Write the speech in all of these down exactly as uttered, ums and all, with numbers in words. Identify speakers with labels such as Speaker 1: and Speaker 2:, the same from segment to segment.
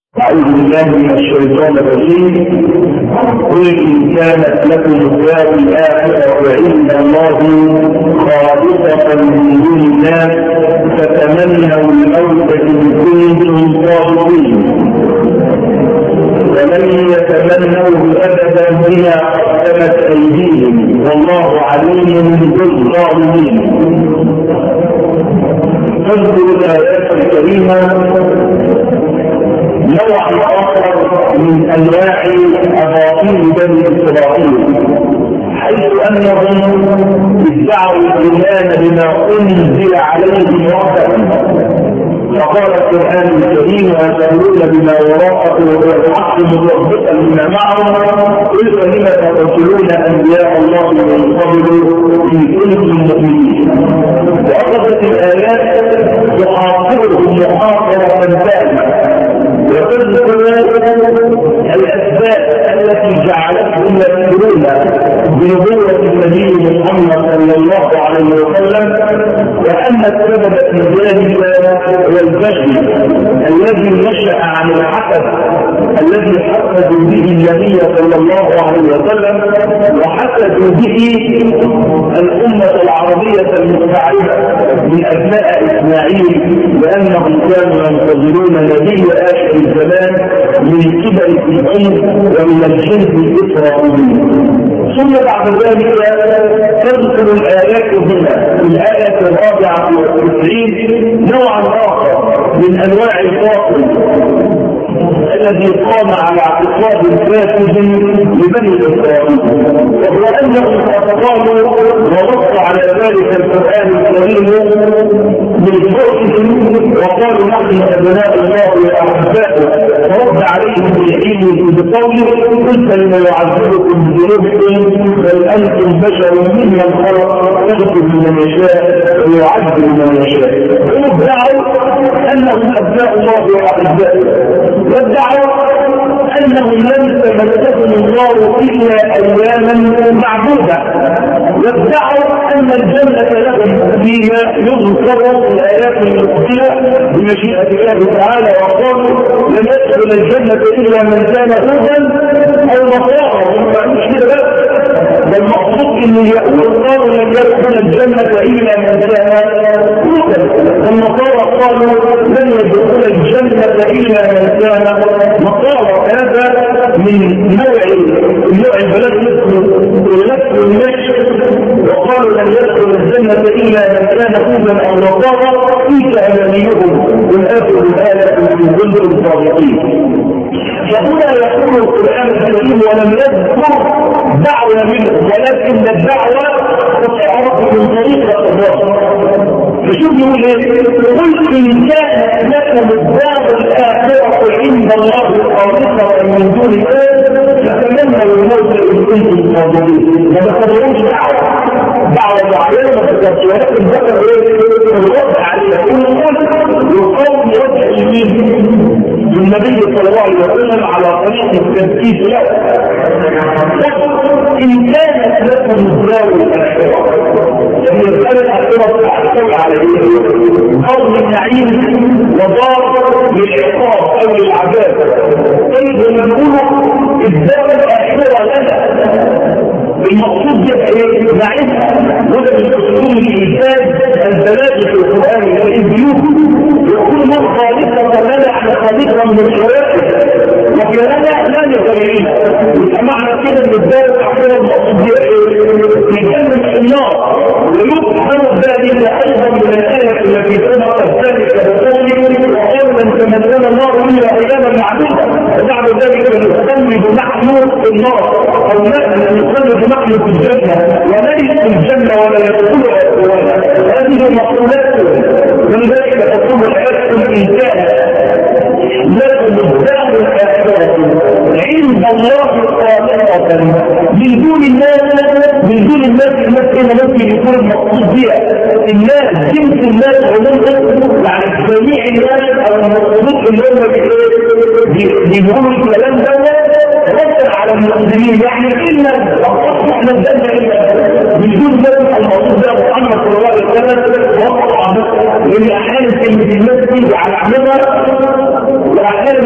Speaker 1: أعوذ بالله من الشيطان الرجيم. قل إن كانت لكم الدار الآخرة عند الله خالصة من دون الناس فتمنوا الموت إن كنتم صادقين ولن يتمنوه أبدا بما قدمت أيديهم والله عليم بالظالمين. تذكر الآيات الكريمة نوع آخر من أنواع أباطيل بني إسرائيل، حيث أنهم ادعوا الإيمان بما أنزل عليهم ربهم، فقال القرآن الكريم ويسألون بما وراءه والحق من ربك بما معهم قل فلم تقتلون أنبياء الله من قبل إن كنتم مؤمنين. وأخذت الآيات تحاصرهم محاصرة تامة وتذكر الأسباب التي جعلتهم يذكرون بنبوة النبي محمد صلى الله عليه وسلم، وأن السبب في ذلك هو البغي الذي نشأ عن الحسد الذي حسدوا به النبي صلى الله عليه وسلم وحسدوا به الأمة العربية المستعربة من أبناء إسماعيل، لأنهم كانوا ينتظرون نبي آخر الزمان من قبل فرعون ومن الجنس الإسرائيلي. ثم بعد ذلك تذكر الآيات هنا الآية الرابعة والتسعين نوعا آخر من أنواع الباطل الذي قام على اعتقاد فاسد لبني إسرائيل، وهو أنهم قالوا ونص على ذلك القرآن الكريم من فوقهم وقالوا نحن أبناء الله وأحباؤه، فرد عليهم بالعلم بقوله قلت لما يعذبكم بذنوبكم بل أنتم بشر ممن خلق يغفر لمن يشاء ويعذب من يشاء. وادعوا أنهم أبناء الله وأحباؤه، وادعوا أنهم لم تمسهم النار إلا أياما معدودة، وادعوا أن الجنة لهم فيها يذكر الآيات المقبلة بمشيئة الله تعالى، وقالوا لم يدخل الجنة إلا من كان هودا أو نصارى. هم مش كده بس، بل المقصود ان اليهود قالوا لن يدخل الجنة الا من كان هودا، والنصارى قالوا لن يدخل الجنة الا من كان نصارى. هذا من نوع نوع البلد اسمه النشر، وقالوا لن يدخل الجنة الا من كان هودا او نصارى في امانيهم والاخر الايه من كل الصادقين. فهنا يقول القرآن الكريم ولم يذكر دعوة منه، ولكن الدعوة تتعرف من طريقة الله. فشوف يقول ايه؟ قل إن كانت لكم الدار الآخرة عند الله خالصة من دون الله فتمنوا الموت إن كنتم صادقين. ما تقدروش دعوة دعوة معينة ما تقدرش، ولكن ذكر ايه؟ الوضع عليه يقول يقوم وضع اليمين النبي صلى الله عليه وسلم على طريق التنفيذ له. إن كانت لكم الدار الآخرة، يعني الدار الآخرة تحتوي على إيه؟ دار للنعيم ودار للعقاب أو للعذاب. طيب لما نقول الدار الآخرة لنا المقصود بها ايه؟ نعيشها. وده من اصول الانسان البلاغه في القران الكريم يكون خالقا لنا على خالقا من الشرائع وكاننا لا نغيرين. معنى كده ان الدار الاخيره المقصود بها ايه؟ يجنب النار. ويفهم ذلك ايضا من الايه التي سبقت ذلك بقوله وقال من تمنى النار الا اياما معدوده، وبعد ذلك نستمد نحن النار او نستمد نحن في الجنة ونرث الجنة ولا يدخلها. هذه المقولات من ذلك تقول الآيات الإنسان لكم الدار الآخرة عند الله خالصة من دون الناس. من دون الناس المسألة ممكن يكون المقصود بها الناس جنس الناس عموما، يعني جميع الناس او المقصود اللي هم بيقولوا الكلام ده ردا على المسلمين، يعني إلا احنا الجنة إلا من دون ذلك المقصود ده محمد صلى الله عليه وسلم وقع. لأن أحيانا كلمة الناس تيجي على عملها وأحيانا الناس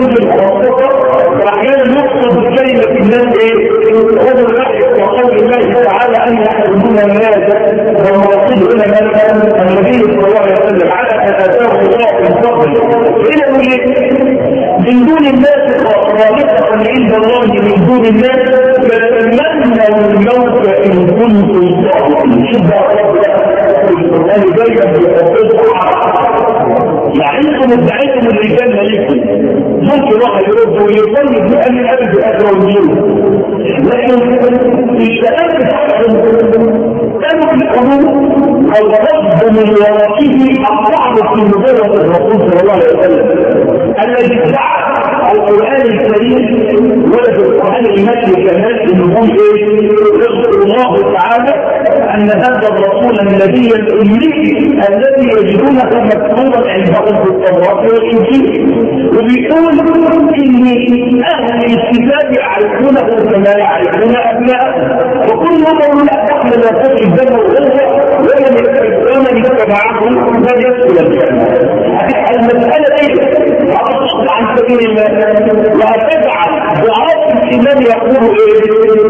Speaker 1: الكتب المخصصه واحيانا يقصد بكلمه الناس ايه؟ هذا الوحي وقول الله تعالى ان يحرمون الناس والمقصود هنا النبي صلى الله عليه وسلم على ان اتاه الله من فضله الى من دون الناس خالقه عند الله من دون الناس فتمنوا الموت ان كنتم صادقين. شوف القران دايما بيحطوا يعني انتم ادعيتم الرجال مليكم ممكن واحد يرد ويطلب بان الابد اجر والجود لكن اشتغلت تحكم كانوا في الحدود او رد من ورائه الصعب في نبوه الرسول صلى الله عليه وسلم الذي ادعى القران الكريم ولد القران المكي كمان انه ايه؟ يذكر الله تعالى ان هذا الرسول النبي الامي الذي يجدونه مكتوبا عندهم في التوراه والانجيل وبيقول ان اهل الكتاب يعرفونه كما يعرفون ابنائهم وكل يوم لا تحمل وتجد الدم والغلظه ولم يكن يتبعه من يدخل الجنه. المساله دي هتصد عن سبيل الله وهتجعل دعاة الإيمان يقول إيه؟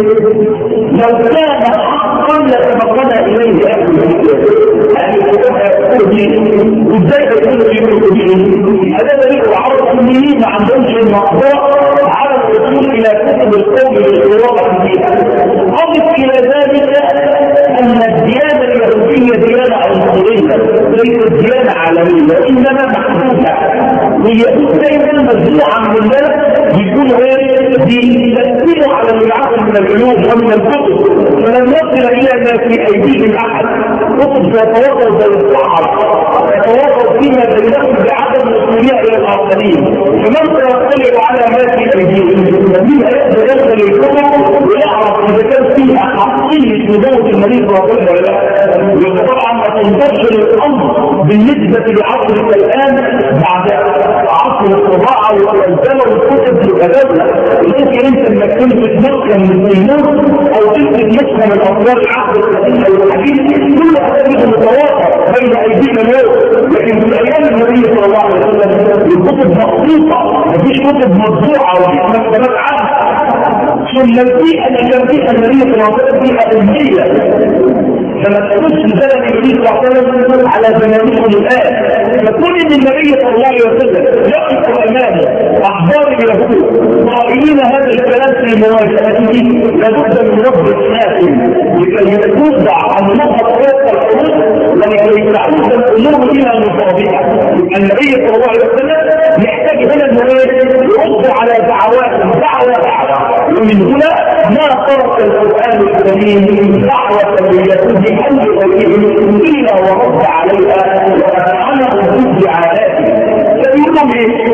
Speaker 1: لو كان حقا لسبقنا إليه أهل الكتاب. أهل الكتاب يقول لي وإزاي يقولوا في هذا دليل العرب الأميين ما عندهمش المقدرة على الوصول إلى كتب القوم بالقراءة فيها. أضف إلى ذلك أن الديانة اليهودية ديانة عنصرية ليست ديانة عالمية إنما محدودة. واليهود دايما مجموعة من الناس يكونوا ايه؟ بيتأثيروا على المعاصر من العلوم ومن الكتب فلم يصل الى ما في ايديهم احد كتب تتوقف زي الصحر تتوقف فيما بينهم بعدم وصولها الى الاخرين فمن سيطلع على ما في ايديهم مين يقدر يصل الكتب ويعرف اذا كان فيها حقيقه نبوه النبي صلى الله عليه وسلم ولا لا. وطبعا ما تنتشر الامر بالنسبه لعصرنا الان بعد عصر الطباعه والترجمه والكتب الأدبة ممكن انت انك تنتج نسخة من النور او تنتج نسخة من اطوار العقل القديم والحديث كل هذا متواصل بين ايدينا اليوم لكن في ايام النبي صلى الله عليه وسلم الكتب مخصوصة مفيش كتب مطبوعة ومفيش مكتبات عامة ثم البيئة اللي كان فيها النبي صلى الله عليه وسلم بيئة أمنية فما تقولش زمن النبي صلى الله عليه وسلم على زمانكم الآن فتقول ان النبي صلى الله عليه وسلم يقف امامه احبار اليهود قائلين هذا الكلام في مواجهته لابد من رب الحاكم لكي يتوضع عن نقطة فوق الحروب ولكي تعود الامور الى مصابيها. النبي صلى الله عليه وسلم يحتاج هنا انه يرد على دعواتهم دعوة دعوة ومن هنا ما ترك القرآن الكريم دعوة لليهود أن يغيرهم إلا ورد عليها وأنعمهم بالدعاءات فيقول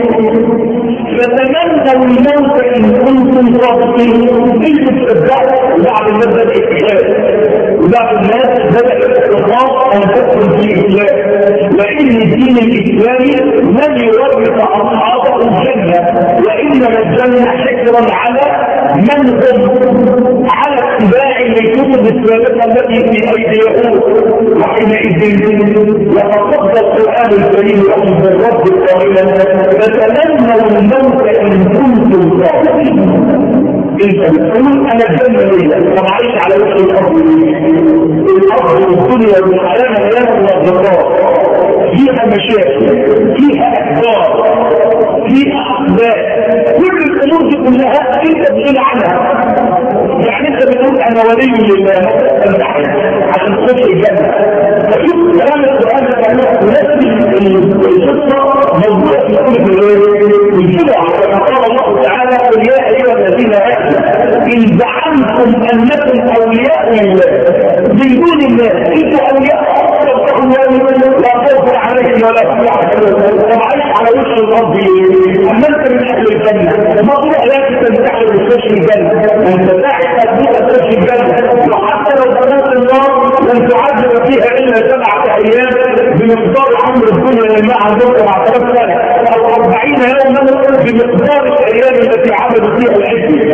Speaker 1: فتمنوا الموت إن كنتم صادقين. إيش بتبدأ بعض الناس بدأ الإسلام وبعض الناس بدأ الاستخلاص أن تدخل في الإسلام وإن الدين الإسلامي لن يورث أصحابه الجنة وإنما الجنة حكرا على من هم على اتباع الكتب السابقة التي في أيدي اليهود وحينئذ يتقضى القرآن الكريم يقول الرب قائلا فتمنوا الموت إن كنتم صادقين. انت بتقول انا الجنة ليلة طب عايش على وجه الارض الارض والدنيا والحياة مليانة من الضرورات فيها مشاكل فيها احبار فيها احباب كل الامور دي كلها انت بتقول عنها يعني انت بتقول انا ولي لله عشان تخش الجنة فشوف كلام القرآن ده كلام نفس القصة موضوع في كل الجمعة كما قال الله تعالى قل يا ايها الذين امنوا ان زعمتم انكم اولياء لله من دون الله انتم اولياء لا خوف عليهم ولا هم يحزنون طب عايش على وش الارض اما انت من اهل الجنه ما تروح لا تستمتع بخش الجنه انت داعي تبدا تخش الجنه وحتى لو دخلت النار لن تعذب فيها الا سبعه ايام بمقدار عمر الدنيا اللي عندهم سبعة آلاف سنه او أربعين يوما بمقدار الايام التي عملوا فيها العلم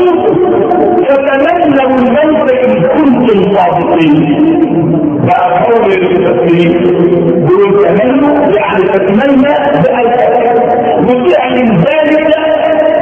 Speaker 1: فتمنوا الموت ان كنتم صادقين. فأقول للمسلمين دول تمنوا يعني تتمنى بألف وتعلم ذلك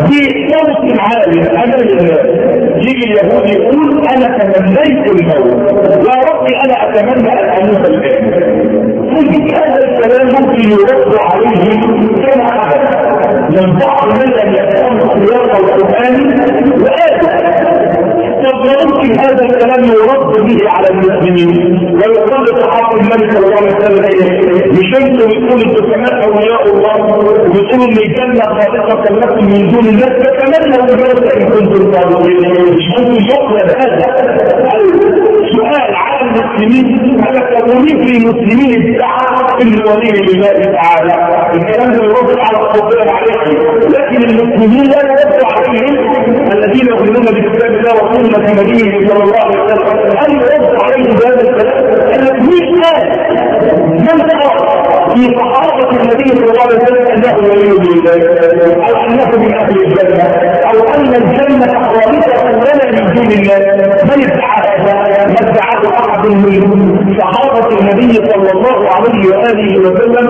Speaker 1: في صوت عالي امام الناس يجي اليهود يقول انا تمنيت الموت يا ربي انا اتمنى ان اموت الان. ممكن هذا الكلام ممكن يرد عليه كما حدث من بعض من لم يفهموا سياق القران وآية. طب ممكن هذا الكلام يرد به على المسلمين ويقول لصحابه النبي صلى الله عليه وسلم مش انتم بتقولوا انتم كمان اولياء الله وبتقولوا ان الجنه خالصه لكم من دون الناس فتمنوا الموت ان كنتم صادقين. مش ممكن يقبل هذا سؤال على المسلمين على كونهم في المسلمين ادعى الولي لله تعالى الكلام يرد على القرآن عليه، لكن المسلمين لا يرد عليهم الذين يؤمنون بكتاب الله وسنة نبيه صلى الله عليه وسلم أن يرد عليهم بهذا الكلام. المسلمين قال من قال في صحابة النبي صلى الله عليه وسلم أنه ولي لله أو أنه من أهل الجنة أو أن الجنة خالصة لنا من دون الله؟ من ادعى هذا؟ ما ادعاه أحد من صحابة النبي صلى الله عليه وآله وسلم؟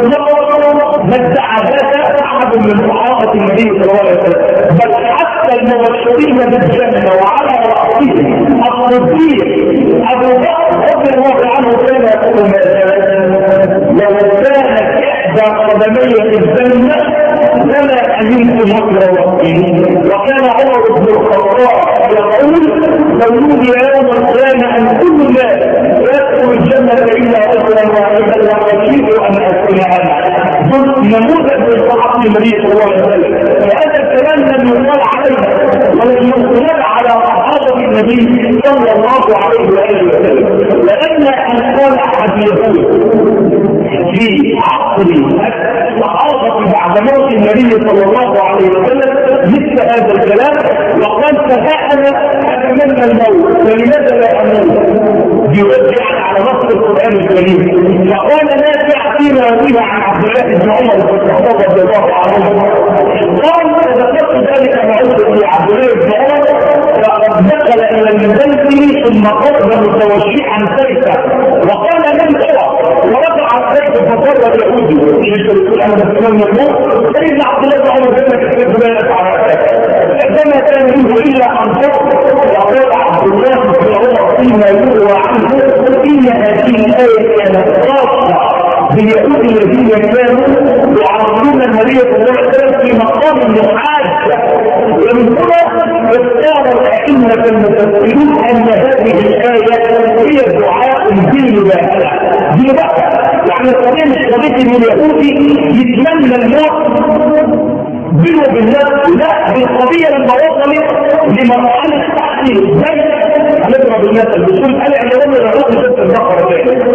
Speaker 1: ما ادعى هذا أحد من صحابة النبي صلى الله عليه وسلم، بل حتى المبشرين بالجنة وعلى رأسهم الصديق أبو بكر رضي الله عنه كان يقول لو كانت إحدى قدمي الجنة لما أمنت مكر ربي. وكان عمر بن الخطاب يقول مولود يوم القيامة أن كل الناس يدخل الجنة إلا رجلا واحدا وأشهد أن أكون أنا. نموذج من صحابة النبي صلى الله عليه وسلم. وهذا الكلام لم يقال علينا ولم يقال على صحابة النبي صلى الله عليه وآله وسلم، لأن أن قال أحد يقول في عصر الصحابة بعد موت النبي صلى الله عليه وسلم مثل هذا الكلام وقال فأنا أتمنى الموت فلماذا لا أموت؟ يرجع على نص القرآن الكريم. فقال نافع فيما روي عن عبد الله بن عمر بن الخطاب رضي الله عنه قال ذكرت ذلك معود في عبد الله بن عمر فقد دخل إلى المنزل ثم قرب متوشحا سيفا وقال من هو؟ ورفع السيف فقرب اليهودي يقول أنا بسلم الموت فإن عبد الله بن عمر بن كيف لا يفعل فما كان منه إلا أن يقول عبد الله بن عمر فيما يروى عنه إن هذه الآية كانت خاصة باليهود الذين كانوا يعرضون النبي صلى الله عليه وسلم في مقام المحاجة. ومن هنا اختار الأئمة المفسرون أن هذه الآية هي دعاء بالمباهلة بالبقى، يعني القضية مش قضية ان اليهودي يتمنى الموت بينه بالناس، لا بالقضية لما وصلت لمرحلة التحقيق زي هنضرب المثل بتقول انا اعلان العروض ضد البقرة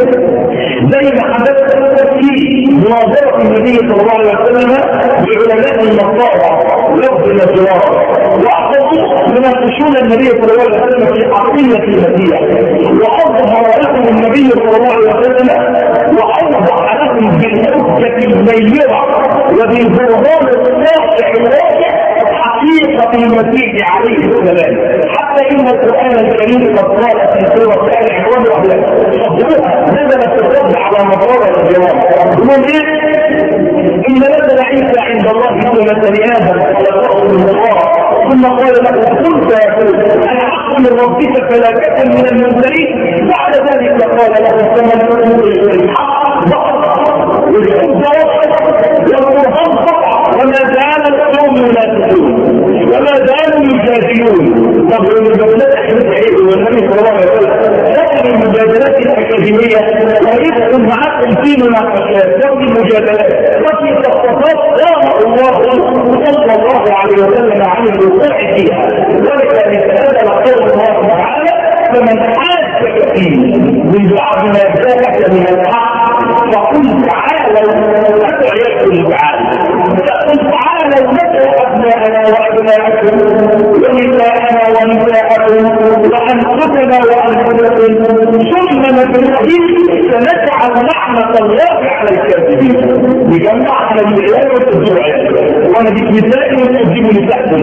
Speaker 1: زي ما حدث في مناظرة النبي صلى الله عليه وسلم بعلماء النصارى لفظ النصارى واعتقدوا يناقشون النبي صلى الله عليه وسلم في عقيدة المسيح واظهر لهم النبي صلى الله عليه وسلم واوضح لهم بالحجة البينة وبالبرهان الواقع الواقع حقيقة المسيح عليه السلام، حتى إن القرآن الكريم قد قال في سورة آل عمران وحدها نزلت الرد على مقارنة الجواب يقول إيه؟ إن نزل عيسى عند الله سورة لآدم خلقه من الله ثم قال له كنت يقول أنا حق من ربك فلا تكن من المنزلين. بعد ذلك قال له ثم الحق ضغط والحجة والقرآن قطع وما زال القوم ينافقون وما زالوا يجادلون. طب المجادلات احنا ايه والنبي صلى الله عليه وسلم لكن المجادلات الاكاديميه هيدخل معاكم في مناقشات وفي مجادلات وفي تخطيطات قال الله صلى الله عليه وسلم عن الوقوع فيها. ولذلك هذا قول الله تعالى فمن حاجك فيه من بعد ما جاءك من الحق فقل تعالوا ندعو يدخل تعالى فقل تعالوا ندعو أبناءنا وأبناءكم ونساءنا ونساءكم وأنفسنا وأنفسكم ثم نبتهل سنجعل لعنة الله على الكاذبين. يجمع على العيال والتدعي وأنا ديك نسائي وتجيب نسائكم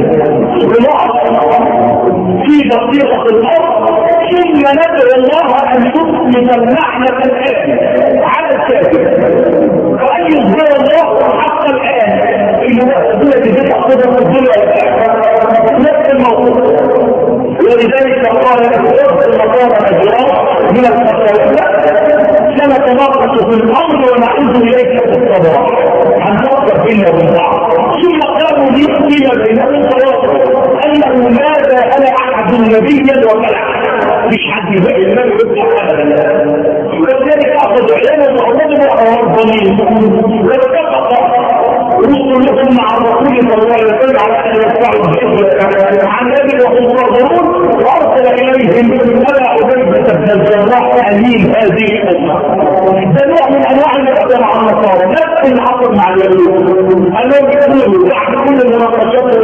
Speaker 1: في بصيرة الأرض ثم ندعو الله أن يسلم اللعنة الآن على الكاذب وأن يظهر الله حق الآن إنه التي تتحضر الدنيا فيما بينهم تواصل انه ماذا انا احد نبيا وكلا مش حد يبقى النبي يطلع ابدا. ولذلك اخذ علما وعلما وارضانين واتفق رسلهم مع الرسول صلى الله عليه وسلم على ان يدفعوا الجهل عن ابي وهم ناظرون وارسل اليهم ابا عبيده بن الجراح امين هذه الامه. ده نوع من انواع المقدمه مع النصارى نفس اللي حصل مع اليهود انهم يقولوا بعد كل المناقشات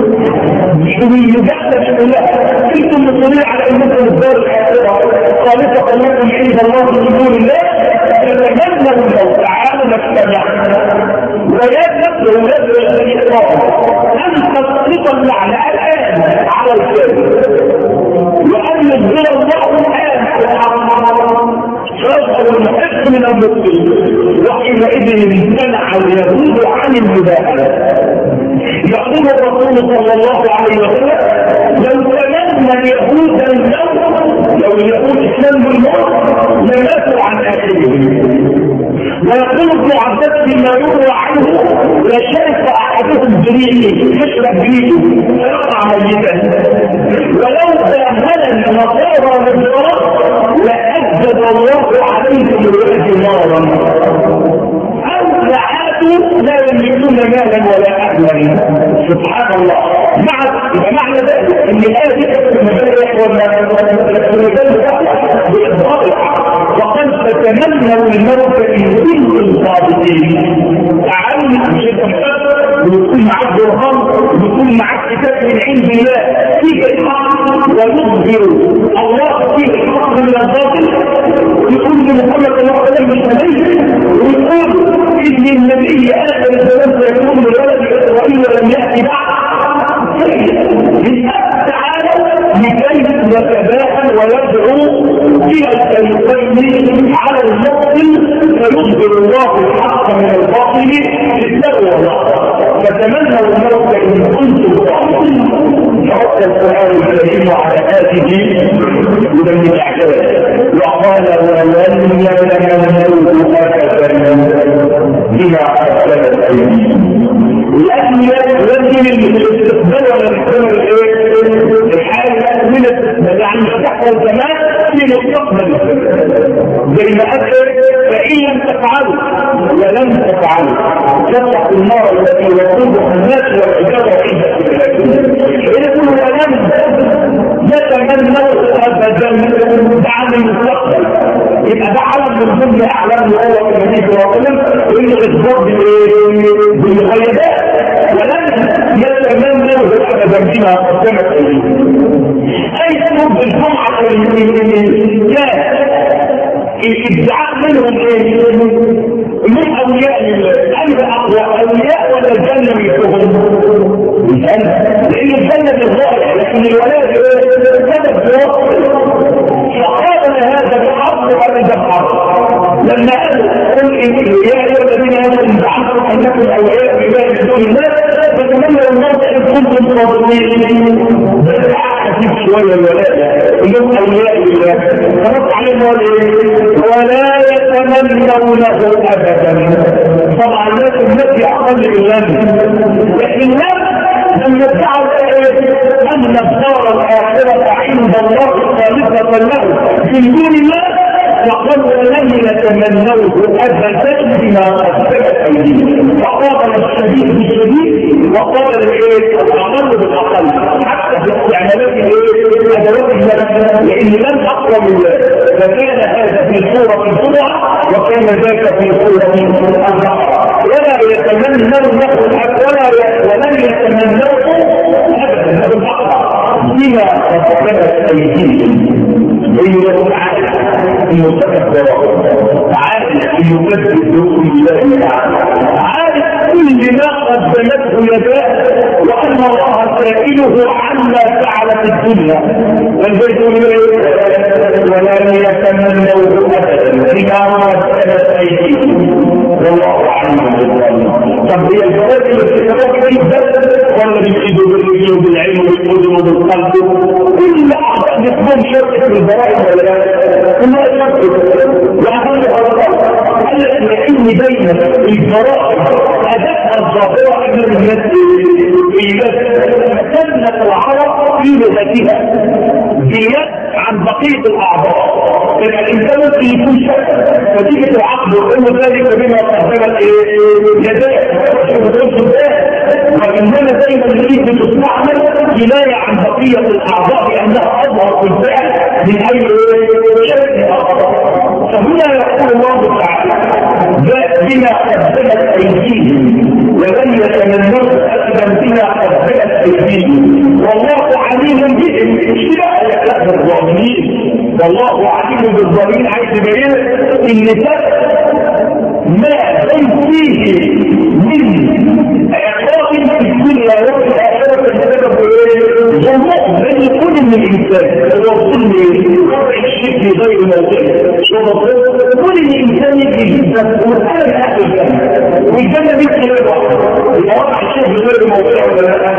Speaker 1: يجحد بالله انتم مصرين على انكم الدار الاخره خالصه لكم عند الله من دون الله تتمنوا الموت تعالوا نجتمع ويجب ويجب الإقرار أن تسقط اللعنة الآن على الكافر وأن يصدر الله الآن فيظهر المحق من المسلمين وحينئذ امتنع اليهود عن المباهلة. يقول الرسول صلى الله عليه وسلم لو تمنى اليهود الموت لو اليهود اسلام الموت لماتوا عن آخرهم. ويقول ابن عباس فيما يروى عنه لشرف احدهم بريقه يشرب بريقه فيقع ميتا ولو تأمل النصارى بالفرق لأجد الله عليهم الوحد نارا او لعادوا لا يملكون مالا ولا اهلا. سبحان الله. مع معنى ذلك ان الايه باظهار الحق وقد تتمنوا الموت ان كنتم صادقين. تعالوا بيكون معاك برهان بيكون معاك كتاب من عند الله فيه الحق ويظهر الله فيه الحق من الباطل ويقول لمحمد صلى الله عليه وسلم مش نبي ويقول ان النبي اخر الزمان سيكون من ولد اسرائيل ولم ياتي بعد. تعالى لكي يتباهى ويدعو الى الفريقين على المبطل فيظهر الله الحق من الباطل للتقوى الله. فتمنوا الموت ان كنتم صادقين. يرد القران الكريم على هذه من الاعجاز وقال ولن يتمنوا ابدا بما قدمت ايديهم. لأن يلزم الاستقبال ولا الاستقبال الحالة من الاستقبال يعني تحصل زمان في المستقبل زي ما أكثر فإن لم تفعلوا ولم تفعلوا تفتح النار التي وقودها الناس والحجارة عندها إذا كل ولم يتمنوا أبدا بعد المستقبل يبقى ده علم من ضمن أعلام الله النبي صلى الله عليه وسلم وإنه إخبار بالمغيبات ولم يتمنوا ابدا بما قدمت ايديهم. اي سبب الجمعه الناس الادعاء منهم ايه؟ من اولياء الله اي اقوى اولياء ولا الجنه مثلهم؟ الجنه لان الجنه بالظاهر لكن الولاء سبب توصل فقابل هذا بحق وهذا بحق. لما قل يا ايها الذين امنوا زعمتم انكم اولياء بالله من دون الله فتمنوا الموت ان كنتم صادقين. حديث شويه الولاء انهم اولياء بالله فرد عليهم ولا يتمنونه ابدا. طبعا الناس التي اقل بالله لكن لما ادعوا ان الدار الاخره عند الله خالصه له من دون الله فقال ولم يتمنوه ابدا بما قدمت ايديهم. فقابل الشديد بالشديد وقابل الاقل بالاقل حتى في استعمالات ادوات الله لان لم اقوى من ذلك. فكان هذا في صوره الجمعه وكان ذاك في صوره النحر. ولا يتمنونه ولا ولن يتمنوه ابدا بالاقل بما قدمت ايديهم. ويقول تعالى المتكبر عارف انه يكذب بحكم الله تعالى عارف كل ما قدمته يداه وان الله سائله عما فعل في الدنيا والبيت ولن يتمنوه ابدا بما قدمت ايديهم والله اعلم بالظالمين. طب هي الجواب الاستقرار جدا ولا بالايد وبالرجل وبالعلم وبالاذن وبالقلب كل اعضاء جسمهم شركه في البرائد ولا لا؟ كلها شركه. وأقول قال لأن بين البرائد أداء الظاهرة من الناس إيجاد العرب في لغتها باليد عن بقيه الاعضاء. يبقى الانسان ممكن يكون شك نتيجه العقل ويقول ذلك بما قدمت يداه وانما دايما الايد بتستعمل كنايه عن بقيه الاعضاء بانها اظهر في الفعل من اي شك اخر. فهنا يقول الله تعالى بما قدمت ايديهم ولن يتمنوا ابدا بما قدمت ايديهم والله عليم بهم. اشتباه الاخلاق الظالمين والله عليم بالظالمين. عايز يبين ان ما بين فيه من عقاب في الدنيا وفي الاخره بسبب ظلمات بين كل من الانسان وظلم وضع الشيء في غير موضعه. كل الانسان يجي مسؤول على الاخر والجنه دي كلها وضع الشيء في غير موضعه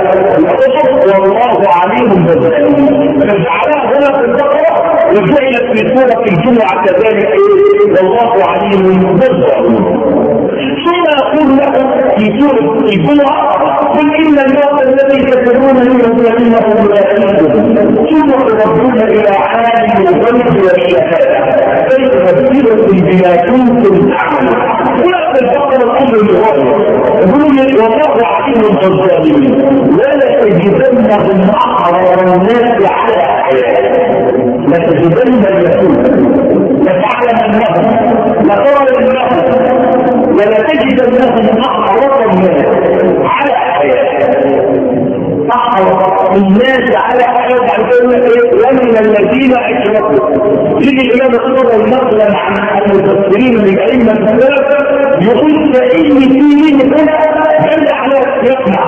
Speaker 1: والله عليم بالظالمين. فجعلها هنا في البقره وجعلت في سوره الجمعه كذلك والله عليم بالظالمين. ثم يقول لهم في سوره الجمعه قل ان الموت الذي تفرون منه فانه ملاقيكم ثم تردون الى عالم الغيب والشهاده فينبئكم بما كنتم تعملون. وهذا البقره الامر الغايه يقول والله عليم بالظالمين ولا تجدنهم احرر الناس على حياه. لتجدن اليهود لتعلمنهم لترونهم ولتجدنهم احرص الناس على حياه. احرص الناس على حياه ومن الذين اشركوا. يجي الامام الصدر نقلا عن المفسرين من ائمه السلف يقول فان فيه دل على يقنع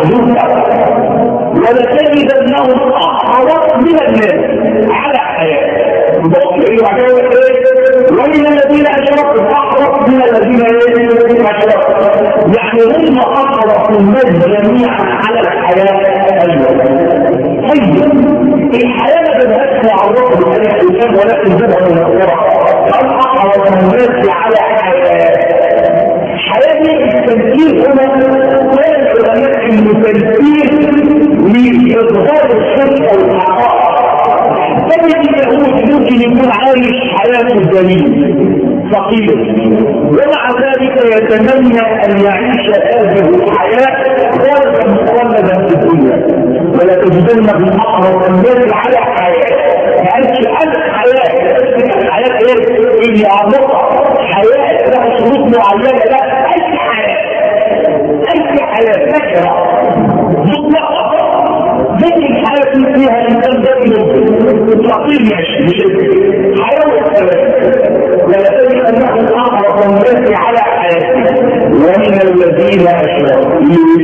Speaker 1: ولتجدنهم احرص من الناس على حياه. ومن الذين اشركوا احرص من الذين اشركوا يعني هم احرصوا الناس جميعا على الحياه. ايضا طيب الحياه ما بدهاش تعرض بالانسان ولكن بدها من القرى. احرص الناس على حياه. حياه التنكير هنا كان العلماء انه تنكير لاظهار الشرك والحقائق. فمن اليهود ممكن يكون عايش حياة الدليل فقير ومع ذلك يتمنى ان يعيش هذه الحياة خالصا مخلدا في الدنيا. ولا تجدن باحرص الناس على حياة. يعني الحياة الحياة ايه؟ اللي عمقها حياة لها شروط معينة. لا اي حياة اي حياة نكرة مطلقة زي الحياة اللي فيها الانسان ده فقير ماشي مش حياة والسلام. ولا تجد انهم احرص الناس على حياته ومن الذين اشركوا.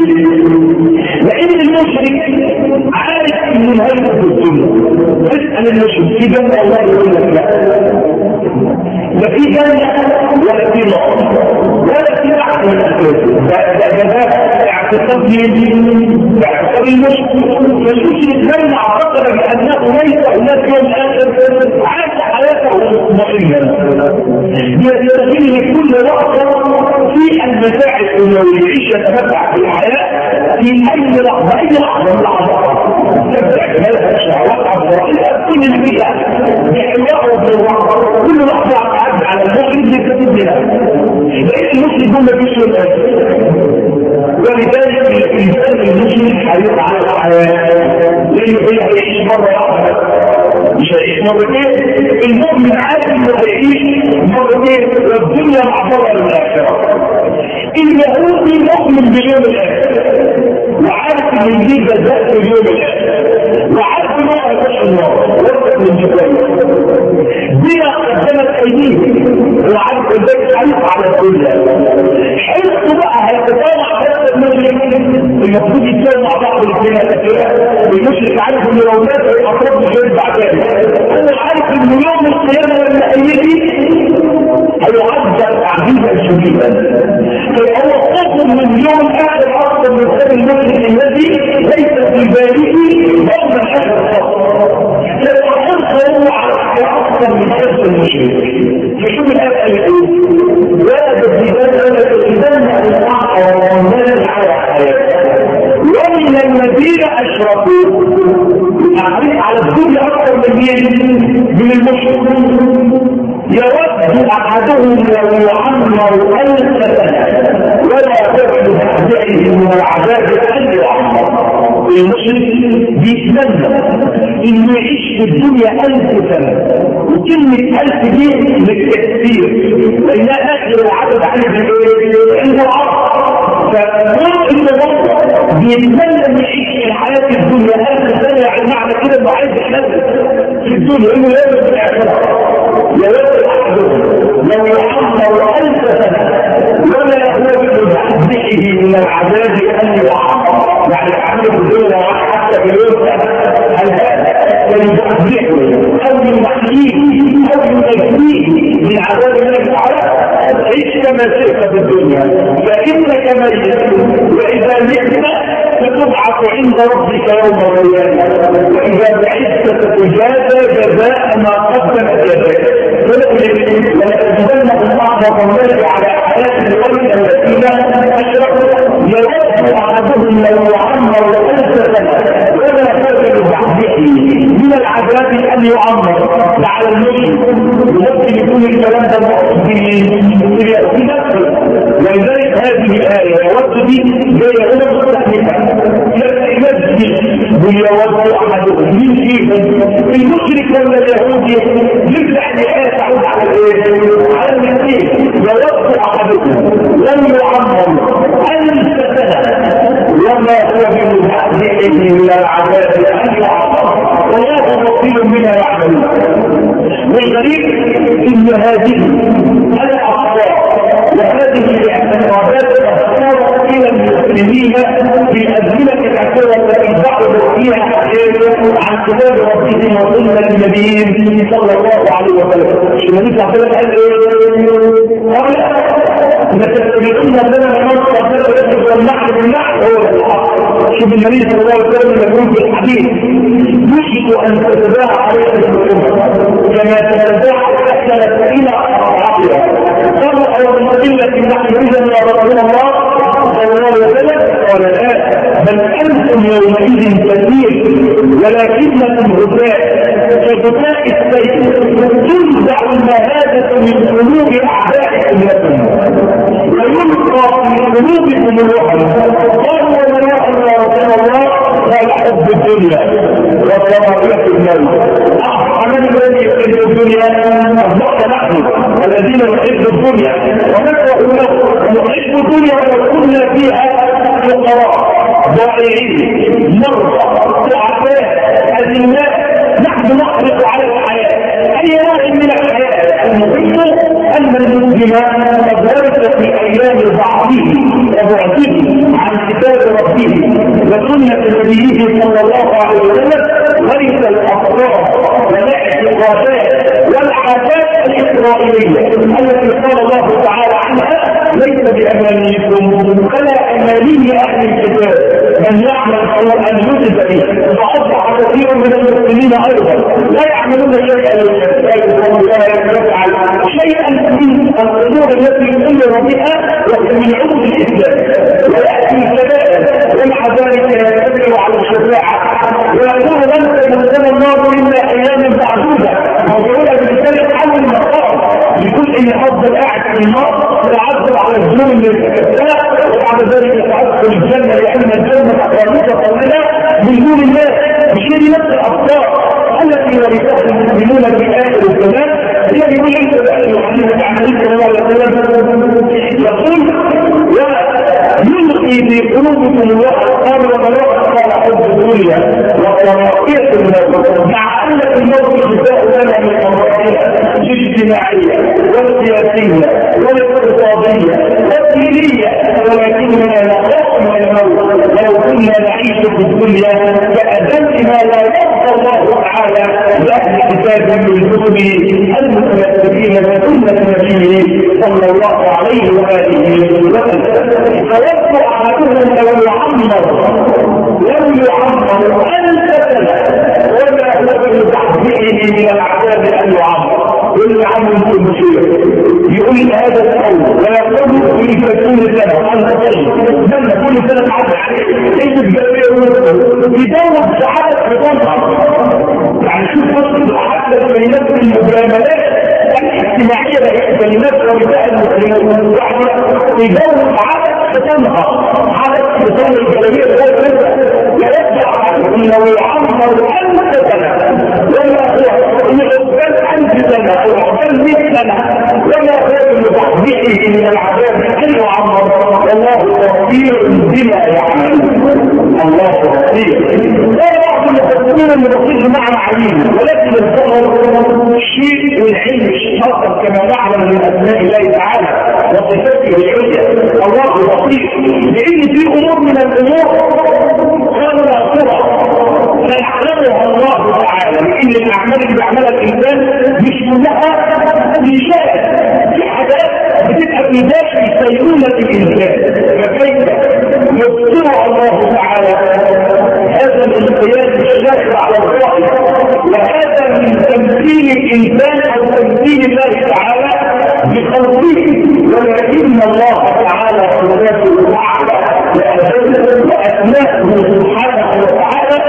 Speaker 1: لان المشرك عارف ان نهايته في الدنيا. اسال المشرك في جنه الله يقول لك لا لا في جنه ولا في نار ولا في بحث من الاساس. ده ده اعتقاد مين؟ اعتقاد المشرك. فالمشرك لما اعتقد بانه ليس هناك يوم اخر عاش حياته مطمئنا يستغل كل لحظه في المتاع الدنيويه يعيش يتمتع بالحياه في اي لحظه. اي لحظه من اللحظات تبدا جمالها الشهوات عبرائيه كل اللي فيها بحوار بالوقت. كل لحظه تعدي على المخرج لتبدي لها. لان المخرج هو ما فيش يوم اخر. ولذلك الانسان المسلم حريص على الحياه لانه هيعيش مره واحده مش هيعيش مرتين. المؤمن عارف انه هيعيش مرتين والدنيا معبره للاخره. اليهودي مؤمن باليوم الاخر وعارف ان دي جزاء في اليوم الاخر وعارف انه هيخش النار وقت من جبال بما قدمت ايديه وعارف ذلك حريص على الدنيا. حرصه بقى هيتطلع بس المشرك المفروض يتساوي مع بعض الدنيا كثيرا. المشرك عارف ان لو مات هيقرب غير بعدين. هو عارف ان يوم القيامه لما ايدي هيعذب عذابا شديدا. فهو خوف من يوم اخر اكثر من هذا المشرك الذي ليس في باله يوم الاخر خاص. فالحرص هو على الحياه اكثر من حرص المشرك. فشوف الآية يقول ولا تجدن ولا تجدن الأحرص الناس على حياته ومن الذين اشركوا يعرف على الدنيا اكثر من من المشرك. يود احدهم لو يعمر الف سنه ولا يخرج بعده من العذاب ان يعمر. المشرك بيتمنى انه يعيش في الدنيا الف سنه، وكلمه الف دي للتكثير لانها اخر العدد عند عند العرب. فمن الوقت بيتمنى ان يعيش في الحياه الدنيا الف سنه، يعني معنى كده انه عايز يحلل في الدنيا انه لازم في الاخره. يود احدهم لو يعمر الف سنه ولا يخرج بعده من العذاب ان يعمر. يعني يعمل الدنيا حتى بيوم هل هذا يزحزحه او يمحيه او ينجيه من عذاب الله تعالى؟ عيش كما شئت في الدنيا فانك ميت واذا مت فتبعث عند ربك يوم القيامه واذا بعثت ستجازى جزاء ما قدمت يديك. ولتجدن الله والله على حياه القوم الذين اشركوا. يود احدهم لو يعمر الف سنه ولا يخرج بعده من العذاب ان يعمر. على المشرك ممكن يكون الكلام ده في نفسه، ولذلك هذه الايه يود دي جايه هنا مستحيله يمثل ويود احدهم من شيء المشرك ولا اليهودي يرجع الايه تعود على الايه؟ على الاثنين. يود احدهم لم يعمر الف سنه وما هو من بعده من العذاب ان يعمر والله بصير بما يعملون. والغريب ان هذه الاخبار وهذه الاعتقادات اثارت الى المسلمين في الازمنه الاخيره التي بعدوا فيها عن كتاب ربهم وسنه نبيهم صلى الله عليه وسلم. النبي صلى الله عليه وسلم قال ايه؟ قال لتتبعون لنا من قبل والنحل بالنحل هو الحق. شوف النبي صلى الله عليه وسلم يقول في الحديث يشهد ان تتباع عليكم الامه كما تتباع الاكله الى عقلها. قالوا او من قله نحن اذا يا رسول الله صلى الله عليه وسلم؟ قال لا، بل انتم يومئذ كثير ولكنكم غثاء كغثاء السيل تنزع المهاجه من قلوب اعدائكم لكم ويلقى في قلوبكم الوحي. قالوا وما الوحي يا رسول الله؟ قال حب الدنيا وكراهيه الموت. من الذي يحب الدنيا؟ الله نحن الذين نحب الدنيا ونكره الموت. نحب الدنيا ولو كنا فيها فقراء ضائعين مرضى ضعفاء أذلاء نحن نحرص على الحياه اي نوع من الحياه. المهم ان المسلم قد ورث في ايام ضعفه وبعده عن كتاب ربه وسنه نبيه صلى الله عليه وسلم ورث الافكار والاعتقادات والعادات الاسرائيليه التي قال الله تعالى عنها ليس بامانيكم فلا اماني اهل الكتاب من يعمل سوءا يجز به. فاصبح كثير من المسلمين ايضا لا يعملون شيئا شيئا من الامور التي امر بها ومن عروض الاسلام وياتي الكبائر ومع ذلك يتبع على الشفاعه ويقول لن تمسنا النار الا اياما معدوده. ويقول بالتالي حول المقام يقول ان افضل قاعد في النار ويعذب على الظلم اللي ارتكبتها وبعد ذلك يتعذب الجنه لان الجنه خالصه طويله من دون الله. مش هي دي نفس الافكار التي ورثتها المؤمنون في اخر الزمان؟ هي يقول انت بقى المحدث عن النبي صلى الله عليه وسلم يقول ويلقي في قلوبكم الوحي والملائكه قال حب الدنيا وكراهيه الموت. مع ان الموت جزاء لنا من القضايا الاجتماعيه والسياسيه والاقتصاديه والدينيه ولكننا نخاف من الموت لو كنا نعيش في الدنيا كأدم ما لا يرضى الله تعالى لاهل كتاب من الكتب المتمسكين بسنه نبيه صلى الله عليه واله وسلم. فيبدو احدهم لو يعمر لم يعمر الف سنه ولا هو بتحذيره من العذاب ان يعمر. كل عام كل شيء يقول هذا القول ويقول في كل سنه عن الطيب لما كل سنه تعدي عليه ايش الجميع بدون سعادة بطنها. يعني شوف قصة حتى الكلمات المجاملات الاجتماعية الكلمات ورسائل المسلمين يعني بدون سعادة بطنها عدد بطن الجلالية يرجع انه يعمر ألف سنة ولا هو يقبل ألف سنة أو يقبل مئة سنة ولا هو بتحديثه من العذاب أن يعمر. والله بصير بما يعمل. الله بصير. لا بعض المفسرين اللي بصير معنى عليم ولكن الظهر شيء من علم الشيطان كما نعلم من أسماء الله تعالى وصفاته العليا. الله بصير لأن في أمور من الأمور قالوا لا صورة فيعلمها الله تعالى لأن الأعمال اللي بيعملها الإنسان مش كلها رجال. في حاجات بتبقى في داخل سيرونة الإنسان فكيف يبصر الله تعالى هذا الانقياد الشاخر على الظاهر وهذا من تمثيل الإنسان أو تمثيل الله تعالى بخلقه. ولكن الله تعالى صفاته الأعلى وأسماءه سبحانه وتعالى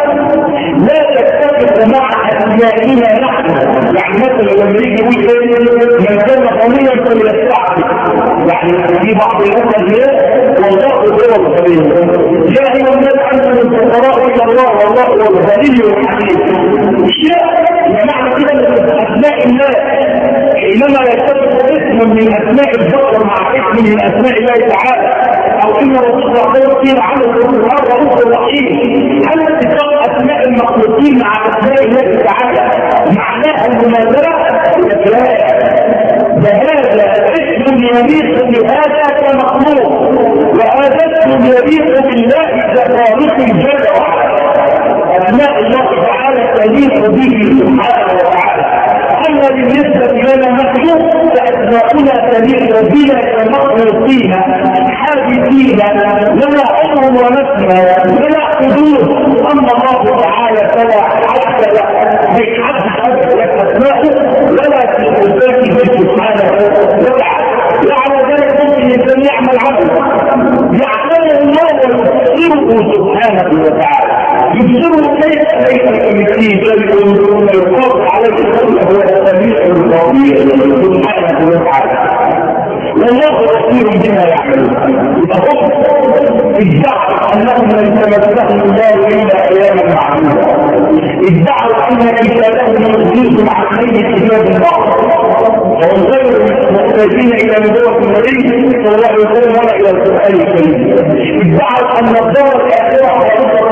Speaker 1: لا تتفق مع أسمائنا نحن. يعني مثلا لما يجي يقول من كان غنيا فليستعفف يعني في بعض الأمثلة والله هو الغني يا أيها الناس أنتم الفقراء إلى الله والله هو الغني الحميد. اشياء بمعنى كده من أسماء الله حينما يتفق اسم من أسماء البشر مع اسم من أسماء الله تعالى أو إن رسول الله يصير على القرآن رؤوف الرحيم. هل اتفاق أسماء المخلوقين مع أسماء الله تعالى معناها المنازلة؟ لا، فهذا اسم يليق بهذا كمخلوق وهذا اسم يليق بالله كخالق جل وعلا. أسماء الله تعالى تليق به سبحانه وتعالى. أما بالنسبة لنا مخلوق فأسماؤنا تليق بنا كمخلوقين حادثين لنا عمر ونسمى لنا حدود. أما الله تعالى فلا حد له بحد أسماءه ولا في صفاته سبحانه وتعالى. وعلى ذلك ممكن الإنسان يعمل عمل يعلمه الله ويبصره سبحانه وتعالى. يبصره كيف ليس كمثله شيء ويقاس عليه هو السميع البصير سبحانه وتعالى. والله بصير بما يعملون. فهم ادعوا انهم لن يتمسهم الله الا اياما معدوده. ادعوا ان كتابهم يخرجهم عن اي كتاب الله وهم غير محتاجين الى نبوه النبي صلى الله عليه وسلم ولا الى القران الكريم. ادعوا ان الدار الاخره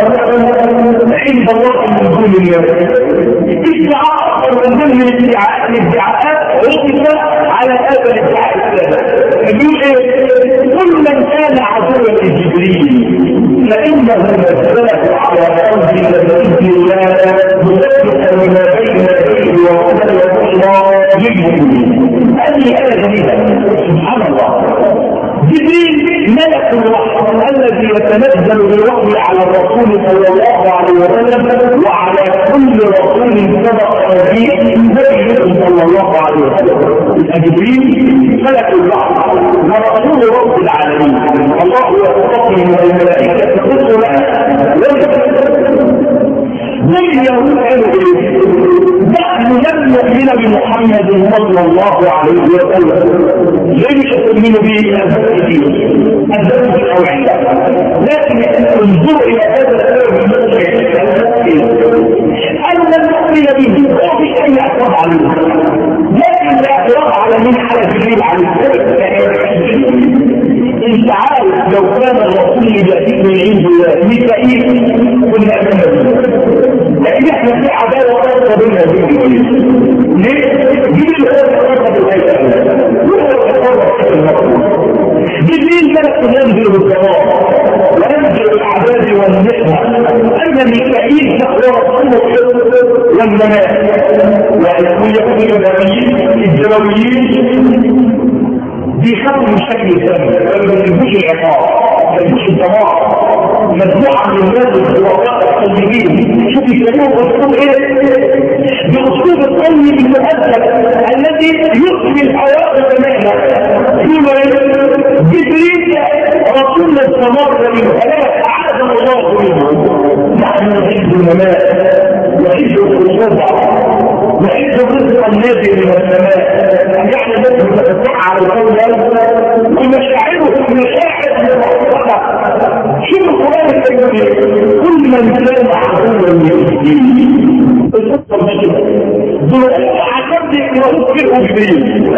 Speaker 1: عند الله من دون الله. ادعاء من ضمن الادعاءات وقف على هذا الادعاء السابق. يقول ايه؟ كل من كان عدوا لجبريل فانه نزله على قلب نبي الله مصدقا لما بين يديه وهدى الله للمؤمنين. هذه ايه جميله سبحان الله. جبريل ملك الوحي الذي يتنزل بالوحي على الرسول صلى الله عليه وسلم وعلى كل رسول سبق نبيه نبيه صلى الله عليه وسلم. جبريل ملك الوحي ورسول رب العالمين. الله يصطفي من الملائكه رسلا واليهود قالوا ايه؟ نحن لم نؤمن بمحمد صلى الله عليه وسلم. ليش تؤمنوا به؟ الدرس الاوعيه. لكن انظروا الى هذا السبب المسلم ان لم نؤمن به ما في اي اعتراض عليه. لكن الاعتراض على من على جبريل عليه السلام. انت عارف لو كان الرسول ياتيك من عند الله ميكائيل كنا امنا به. لكن احنا في عداوه خاصه بيننا وبين جبريل. ليه؟ جبريل هو الخاصه بالايات وهو الخاصه بالمخلوق. جبريل ملك ينزل بالقضاء وينزل بالعذاب والنقمه. اما ميكائيل فهو رسول والمنام ويكون النبيين الجلويين بيخافوا من شكل ثاني ما بيجيبوش العقاب ما بيجيبوش الدمار مجموعه من الناس الخلفاء الطيبين. شوف يسموه باسلوب ايه؟ باسلوب الطيب المؤدب الذي يحمي الحياه تماما. يقولوا ايه؟ جبريل رسول استمر من ثلاث اعاذنا الله منه الممات، يعيش الخصوبة، يعيش الرزق النازل من السماء، يعني بس تتفعل القول ومشاعرهم مشاعر مفصلة. شوف القرآن الكريم كل من كان عدوا للدين القصة مش كده دول عشان يقرأوا جبريل